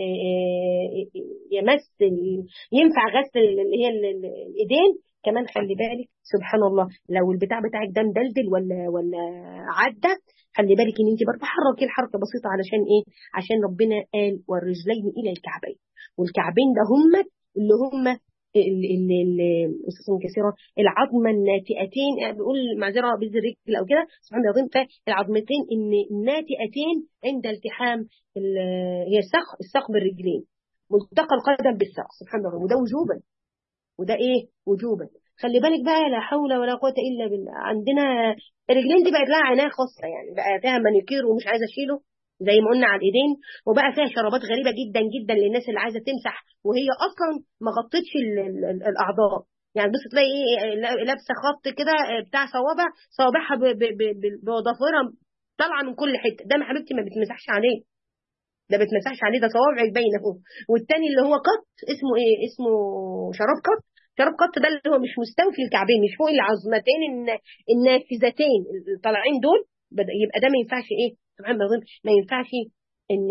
A: يمس ينفع غسل اللي هي الايدين، كمان خلي بالك سبحان الله لو البتاع بتاعك ده مدلدل ولا ولا عدى، خلي بالك ان انت برضه حركي الحركه بسيطه علشان ايه؟ عشان ربنا قال والرجلين الى الكعبين، والكعبين ده هم اللي هم أساسا كثيرة العظمة الناتئتين، يعني بيقول معذرة بالرجل أو كده سبحان الله العظيم، فالعظمتين الناتئتين عند التحام هي الساق، الساق بالرجلين، ملتقى القدم بالساق سبحان الله، وده وجوبا، وده إيه وجوبا. خلي بالك بقى لا حول ولا قوة إلا بالله، عندنا الرجلين دي بقت لها عناية خاصة، يعني بقى فيها مانيكير ومش عايزة أشيله زي ما قلنا على الايدين، وبقى فيها شرابات غريبه جدا جدا للناس اللي عايزه تمسح وهي اصلا ما غطتش ال ال ال الاعضاء، يعني بص تلاقي ايه لابسه خط كده بتاع صوابع، صوابعها بضفيرها طالعه من كل حته، ده يا حبيبتي ما بتمسحش عليه، ده بتمسحش عليه، ده صوابعك باينه اهو. والتاني اللي هو قط اسمه ايه؟ اسمه شراب قط. شراب قط ده اللي هو مش مستوي في الكعبين، مش فوق العظمتين النافذتين طالعين دول، يبقى ده ما ينفعش ايه سبحان الله ما ينفعش ان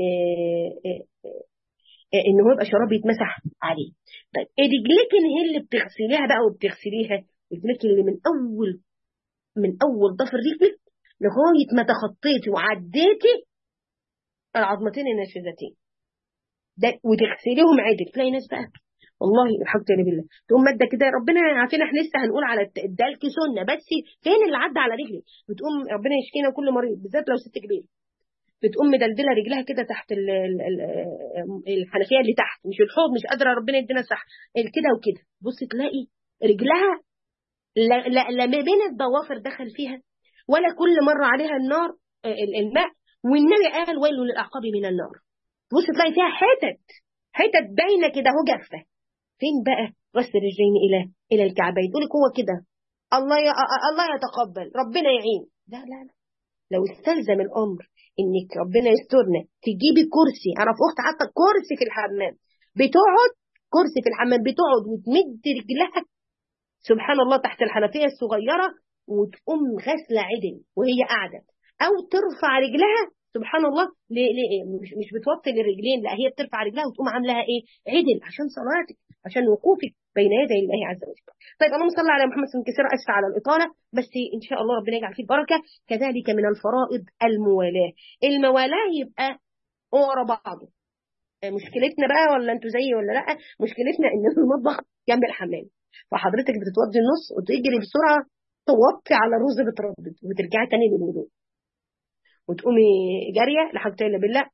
A: ان هو يبقى شراب يتمسح عليه. طيب رجلك هي اللي بتغسليها بقى وبتغسليها، رجلك اللي من اول من اول ضفر رجلك لغايه ما تخطيتي وعديتي العظمتين الناشفتين ده، وتغسليهم عدل. تلاقي ناس بقى والله الحمد لله بالله تقوم ماده كده، ربنا عارفين احنا لسه هنقول على الدلك سنه، بس فين اللي عدى على رجلي؟ بتقوم ربنا يشكينا كل مريض بالذات لو ست كبيره، بتقوم مدلدله رجلها كده تحت ال ال ال الحنفيه اللي تحت، مش الحوض، مش قادره ربنا يدينا صح كده وكده، بص تلاقي رجلها لا, لا, لا ما بين الضوافر دخل فيها ولا كل مره عليها النار الماء، والنبي قال ويل للاعقاب من النار، بص تلاقي فيها حتت حتت باينه كده اهو جافه. فين بقى غسل الرجلين الى الى الكعبين؟ تقول لك هو كده الله يا الله يتقبل ربنا يعين، لا لا لا، لو استلزم الامر انك ربنا يسترنا تجيبي كرسي، اعرف اخت حتى كرسي في الحمام بتقعد، كرسي في الحمام بتقعد وتمد رجلها سبحان الله تحت الحنفيه الصغيره وتقوم غسله عدل وهي قاعده، او ترفع رجلها. سبحان الله، ليه ليه مش مش بتوطي الرجلين، لا هي بترفع رجلها وتقوم عاملاها ايه؟ عدل، عشان صلاتك، عشان وقوفك بين يدي الله عز وجل. طيب اللهم صل على محمد. كثير اسف على الاطاله، بس ان شاء الله ربنا يجعل فيه البركه. كذلك من الفرائض الموالاه. الموالاه يبقى ورا بعضه. مشكلتنا بقى، ولا انتوا زيي ولا لا، مشكلتنا ان المطبخ جنب الحمام، فحضرتك بتتوضي النص وتجري بسرعه توطي على الرز بتردد وترجعي تاني للوضوء، وتقومي جاريه لا حول الا بالله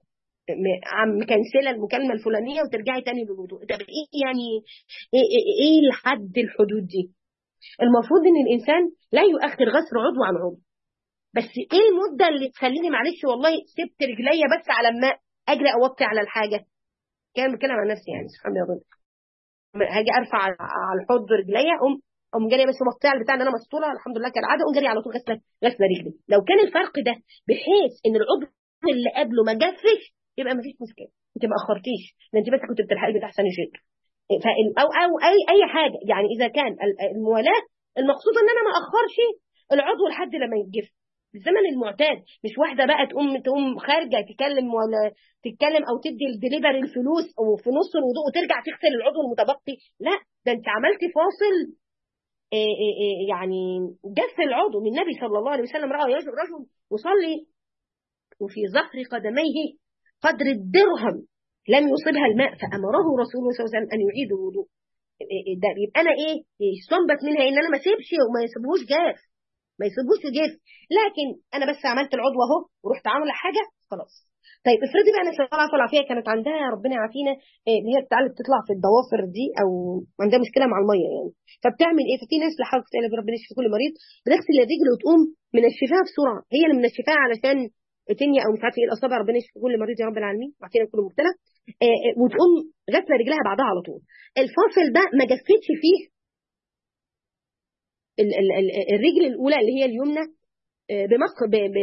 A: عم مكنسله المكالمه الفلانيه وترجعي تاني للوضوء. ده ايه يعني؟ ايه, إيه, ايه لحد الحدود دي؟ المفروض ان الانسان لا يؤخر غسل عضو عن عضو، بس ايه المده اللي تخليني معلش والله سبت رجليا بس على ما اجري اوطي على الحاجه؟ كان بتكلم عن نفسي يعني، سبحان الله، هاجي ارفع على الحوض رجليا، ام ام جاريه بس موطيه على البتاع ان انا مسطوله الحمد لله كالعاده، ام جاريه على طول غسله غسله رجلي. لو كان الفرق ده بحيث ان العضو اللي قبله ما جفش، يبقى ما فيش مشكله، انت ما اخرتيش، ده انت بس كنت بتلحقي بتحسن شيء. او او اي اي حاجه يعني، اذا كان الموالاه المقصود ان انا ما اخرش العضو لحد لما يتجف بالزمن المعتاد. مش واحده بقى تقوم تقوم خارجه تتكلم ولا تتكلم او تدي الدليفري الفلوس او في نص الوضوء وترجع تغسل العضو المتبقي، لا ده انت عملتي فاصل. إيه إيه إيه يعني جف العضو. من النبي صلى الله عليه وسلم راى رجل يصلي وفي ظهر قدميه قدر الدرهم لم يصبها الماء، فامره رسول الله صلى الله عليه وسلم ان يعيد الوضوء. ده يبقى انا ايه استنبط منها ان انا ما اسيبش وما يسيبوش جاف، ما يسيبوش جاف، لكن انا بس عملت العضو اهو ورحت عامله حاجه خلاص. طيب افرضي بقى انا ساره طالعه فيها كانت عندها ربنا يعافينا اللي هي بتعرف تطلع في الضوافر دي او عندها مشكله مع الميه يعني، فبتعمل ايه؟ ففي ناس لحق تقلب ربنا يشفي كل مريض بتغسل الرجل وتقوم منشفاها بسرعه، هي اللي منشفاها علشان تنيا او مش عارفه ايه الاصابع، ربنا يشفي كل مريض يا رب العالمين ويعطينا كل مبتلى. وتقوم غسله رجلها بعدها على طول. الفاصل ده ما جفتش فيه الرجل الاولى اللي هي اليمنى بمق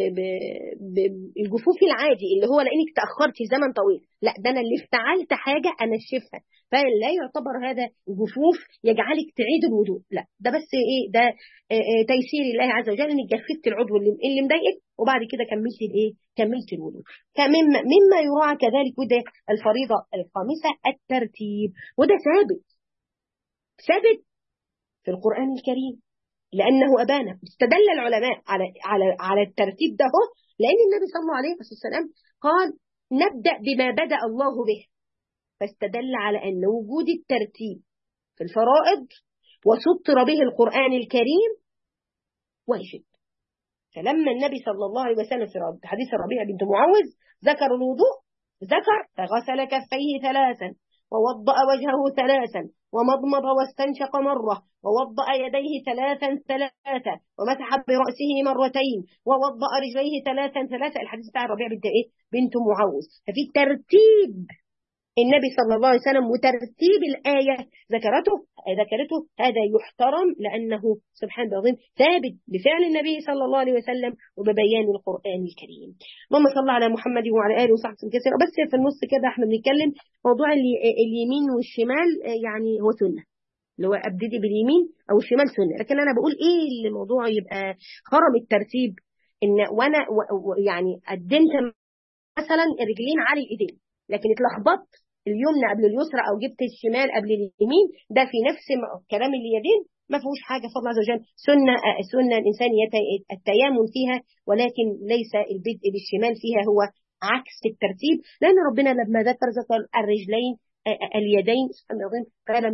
A: بالجفوف العادي اللي هو لانك تاخرتي زمن طويل، لا ده انا اللي افتعلت حاجه انشفها، فلا يعتبر هذا جفوف يجعلك تعيد الوضوء، لا ده بس ايه، ده تيسير الله عز وجل انك جففت العضو اللي اللي مضايقك وبعد كده كملتي الايه، كملتي الوضوء. فمما مما يراعى كذلك، وده الفريضه الخامسه الترتيب، وده ثابت ثابت في القران الكريم، لأنه أبانا. استدل العلماء على على على الترتيب ده هو لأن النبي صلى الله عليه وسلم قال نبدأ بما بدأ الله به، فاستدل على أن وجود الترتيب في الفرائض وسطر به القرآن الكريم واجب. فلما النبي صلى الله عليه وسلم في حديث الربيع بنت معوذ ذكر الوضوء، ذكر فغسل كفيه ثلاثا ووضأ وجهه ثلاثا ومضمض واستنشق مرة ووضأ يديه ثلاثا ثلاثا ومسح برأسه مرتين ووضأ رجليه ثلاثا ثلاثا. الحديث بتاع الربيع بنت ايه؟ بنت معوذ. ففي ترتيب النبي صلى الله عليه وسلم وترتيب الآية ذكرته ذكرته هذا يحترم لأنه سبحان الله ثابت بفعل النبي صلى الله عليه وسلم وببيان القرآن الكريم. اللهم صل على محمد وعلى آله وصحبه كثيرا. بس في النص كده احنا بنتكلم موضوع اليمين والشمال، يعني هو سنة، اللي هو أبتدي باليمين أو الشمال سنة، لكن أنا بقول إيه اللي الموضوع يبقى خرم الترتيب، إن وأنا يعني قدمت مثلا الرجلين على الإيدين لكن اتلخبطت اليمنى قبل اليسرى او جبت الشمال قبل اليمين، ده في نفس كلام اليدين ما فيهوش حاجه فضل الله عز وجل. سنه سنه الانسان التيامن فيها، ولكن ليس البدء بالشمال فيها هو عكس الترتيب، لان ربنا لما ذكر ذكر الرجلين اليدين سبحان الله فلم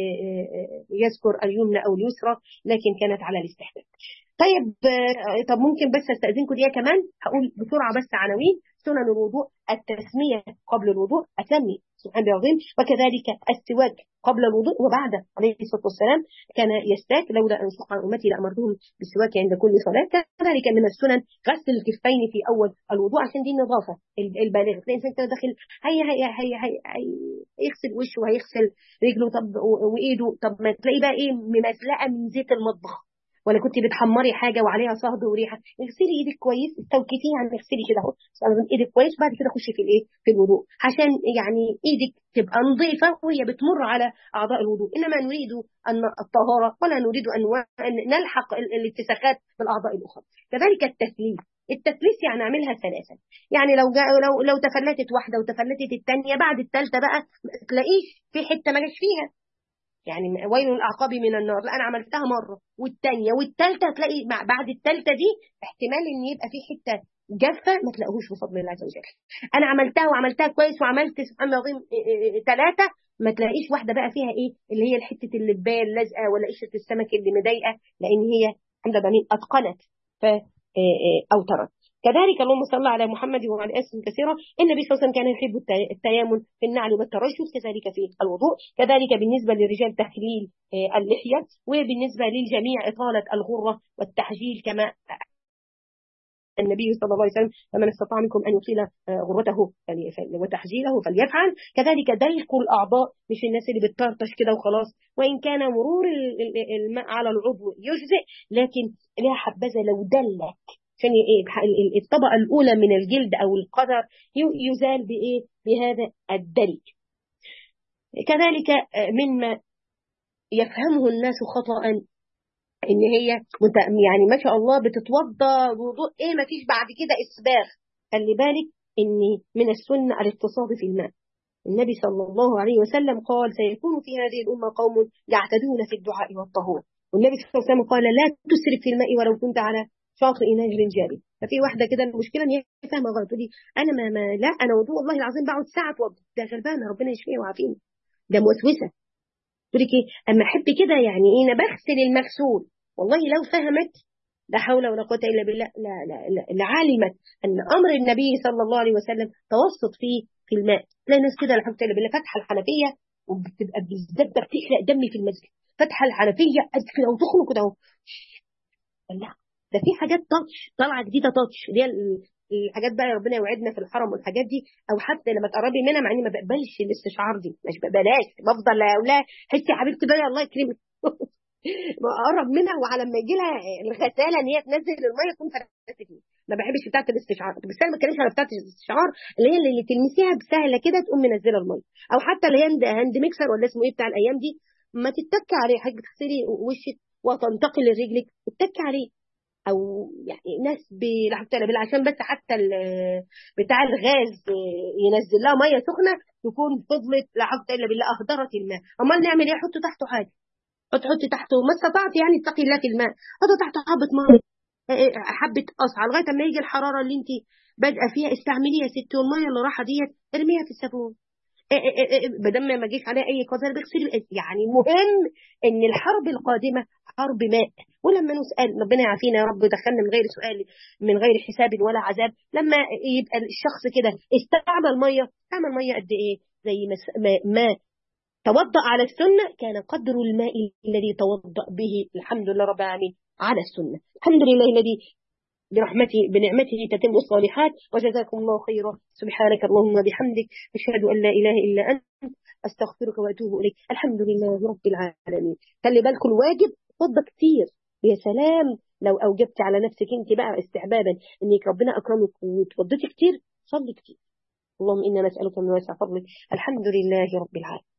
A: يذكر اليمنى او اليسرى، لكن كانت على الاستحباب. طيب طب ممكن بس استاذنكم دقيقه كمان هقول بسرعه بس عناوين سنن الوضوء. التسميه قبل الوضوء، اسمي سبحان الله العظيم، وكذلك السواك قبل الوضوء وبعده. عليه الصلاه والسلام كان يستاك، لولا ان شق عن امتي لامرتهم بالسواك عند كل صلاه. كذلك من السنن غسل الكفين في اول الوضوء عشان دي النظافه البالغه. تلاقي انسان كده داخل هي هي هي هي هيغسل وشه وهيغسل رجله طب وايده، طب ما تلاقي بقى ايه ممزلقه من زيت المطبخ ولا كنت بتحمري حاجه وعليها صهد وريحه، اغسلي ايدك كويس، استوكفيها يعني اغسلي كده اهو ايدك كويس، وبعد كده خشي في الايه في الوضوء، عشان يعني ايدك تبقى نظيفه وهي بتمر على اعضاء الوضوء. انما نريد ان الطهاره ولا نريد ان نلحق الاتساخات بالاعضاء الاخرى. كذلك التثليث. التثليث يعني اعملها ثلاثه، يعني لو جا لو لو تفلتت واحده وتفلتت الثانيه، بعد الثالثه بقى ما تلاقيش في حته ما جاش فيها، يعني ويل الاعقاب من النار، لا انا عملتها مره والثانيه والثالثه، هتلاقي بعد الثالثه دي احتمال ان يبقى في حته جافه ما تلاقوش بفضل الله عز وجل. انا عملتها وعملتها كويس وعملت سبحان الله العظيم ثلاثه، ما تلاقيش واحده بقى فيها ايه اللي هي الحته اللي بال لازقه ولا قشره السمك اللي مضايقه، لان هي الحمد لله مين اتقنت ف اوترت. كذلك اللهم صل على محمد وعلى اله كثيرا. النبي صلى الله عليه وسلم كان يحب التيامن في النعل والترجل، كذلك في الوضوء. كذلك بالنسبه للرجال تخليل اللحيه، وبالنسبه للجميع اطاله الغره والتحجيل كما النبي صلى الله عليه وسلم: فمن استطاع منكم ان يطيل غرته وتحجيله فليفعل. كذلك دلك الاعضاء، مش الناس اللي بتطرطش كده وخلاص، وان كان مرور الماء على العضو يجزئ، لكن لها حبذا لو دلك عشان الطبقه الاولى من الجلد او القدر يزال بايه بهذا الدلك. كذلك مما يفهمه الناس خطأ ان هي يعني ما شاء الله بتتوضى وضوء ايه ما فيش بعد كده اسباغ. خلي بالك ان من السنه الاقتصاد في الماء. النبي صلى الله عليه وسلم قال: سيكون في هذه الامه قوم يعتدون في الدعاء والطهور. والنبي صلى الله عليه وسلم قال: لا تسرف في الماء ولو كنت على شاطئ نهر جاري. ففي واحده كده المشكله ان هي فاهمه غلط، تقول لي انا ما, ما لا انا وضوء والله العظيم بقعد ساعه اتوضى. ده غلبانه ربنا يشفيها ويعافينا، ده موسوسه. تقول لك ايه اما احب كده يعني ايه انا بغسل المغسول. والله لو فهمت لا حول ولا قوه الا بالله لا لا لا لعلمت ان امر النبي صلى الله عليه وسلم توسط فيه في الماء. تلاقي ناس كده لا حول ولا بالله فاتحه الحنفيه وبتبقى بالذات بتحرق دمي في المسجد، فاتحه الحنفيه ادفن او تخرج كده اهو. لا ده في حاجات تاتش طالعه جديده، تاتش اللي هي الحاجات بقى ربنا يوعدنا في الحرم والحاجات دي، او حتى لما تقربي منها، مع اني ما بقبلش الاستشعار دي، مش ببلاش بفضل اقول لها حسي يا حبيبتي بقى الله يكرمك اقرب منها، وعلى ما يجي لها الغساله ان هي تنزل الميه تكون فرقت فيه. ما بحبش بتاعه الاستشعار، بس انا ما بتكلمش على بتاعه الاستشعار اللي هي اللي تلمسيها بسهله كده تقوم منزله الميه، او حتى اللي هي هاند ميكسر ولا اسمه ايه بتاع الايام دي، ما تتكي عليه حاجه بتغسلي وشك وتنتقل لرجلك تتكي عليه، او يعني ناس بالحمد لله عشان بس حتى بتاع الغاز ينزل لها ميه سخنه تكون فضلت لا حول الا بالله اهدرت الماء. امال نعمل ايه؟ حط تحته حاجه، حط حط تحته ما استطعت يعني اتقي الله في الماء، حط تحته حبه ميه حبه قصعه لغايه اما يجي الحراره اللي انت بادئه فيها استعمليها يا ستي، والميه اللي راحه ديت ارميها في الصابون بدل ما اجيش عليها اي قذر بغسل. يعني مهم ان الحرب القادمه حرب ماء، ولما نسال ربنا يعافينا يا رب دخلنا من غير سؤال من غير حساب ولا عذاب، لما يبقى الشخص كده استعمل ميه، استعمل ميه قد ايه؟ زي ما, ما توضأ على السنه كان قدر الماء الذي توضأ به الحمد لله رب العالمين على السنه. الحمد لله الذي برحمته بنعمته تتم الصالحات، وجزاكم الله خيرا. سبحانك اللهم وبحمدك أشهد أن لا إله إلا أنت أستغفرك وأتوب إليك. الحمد لله رب العالمين. خلي بالكم الواجب فضة كتير، يا سلام لو أوجبت على نفسك أنت بقى استعبابا إنك ربنا أكرمك وتفضتي كتير، صلي كتير. اللهم إنا نسألك من واسع فضلك. الحمد لله رب العالمين.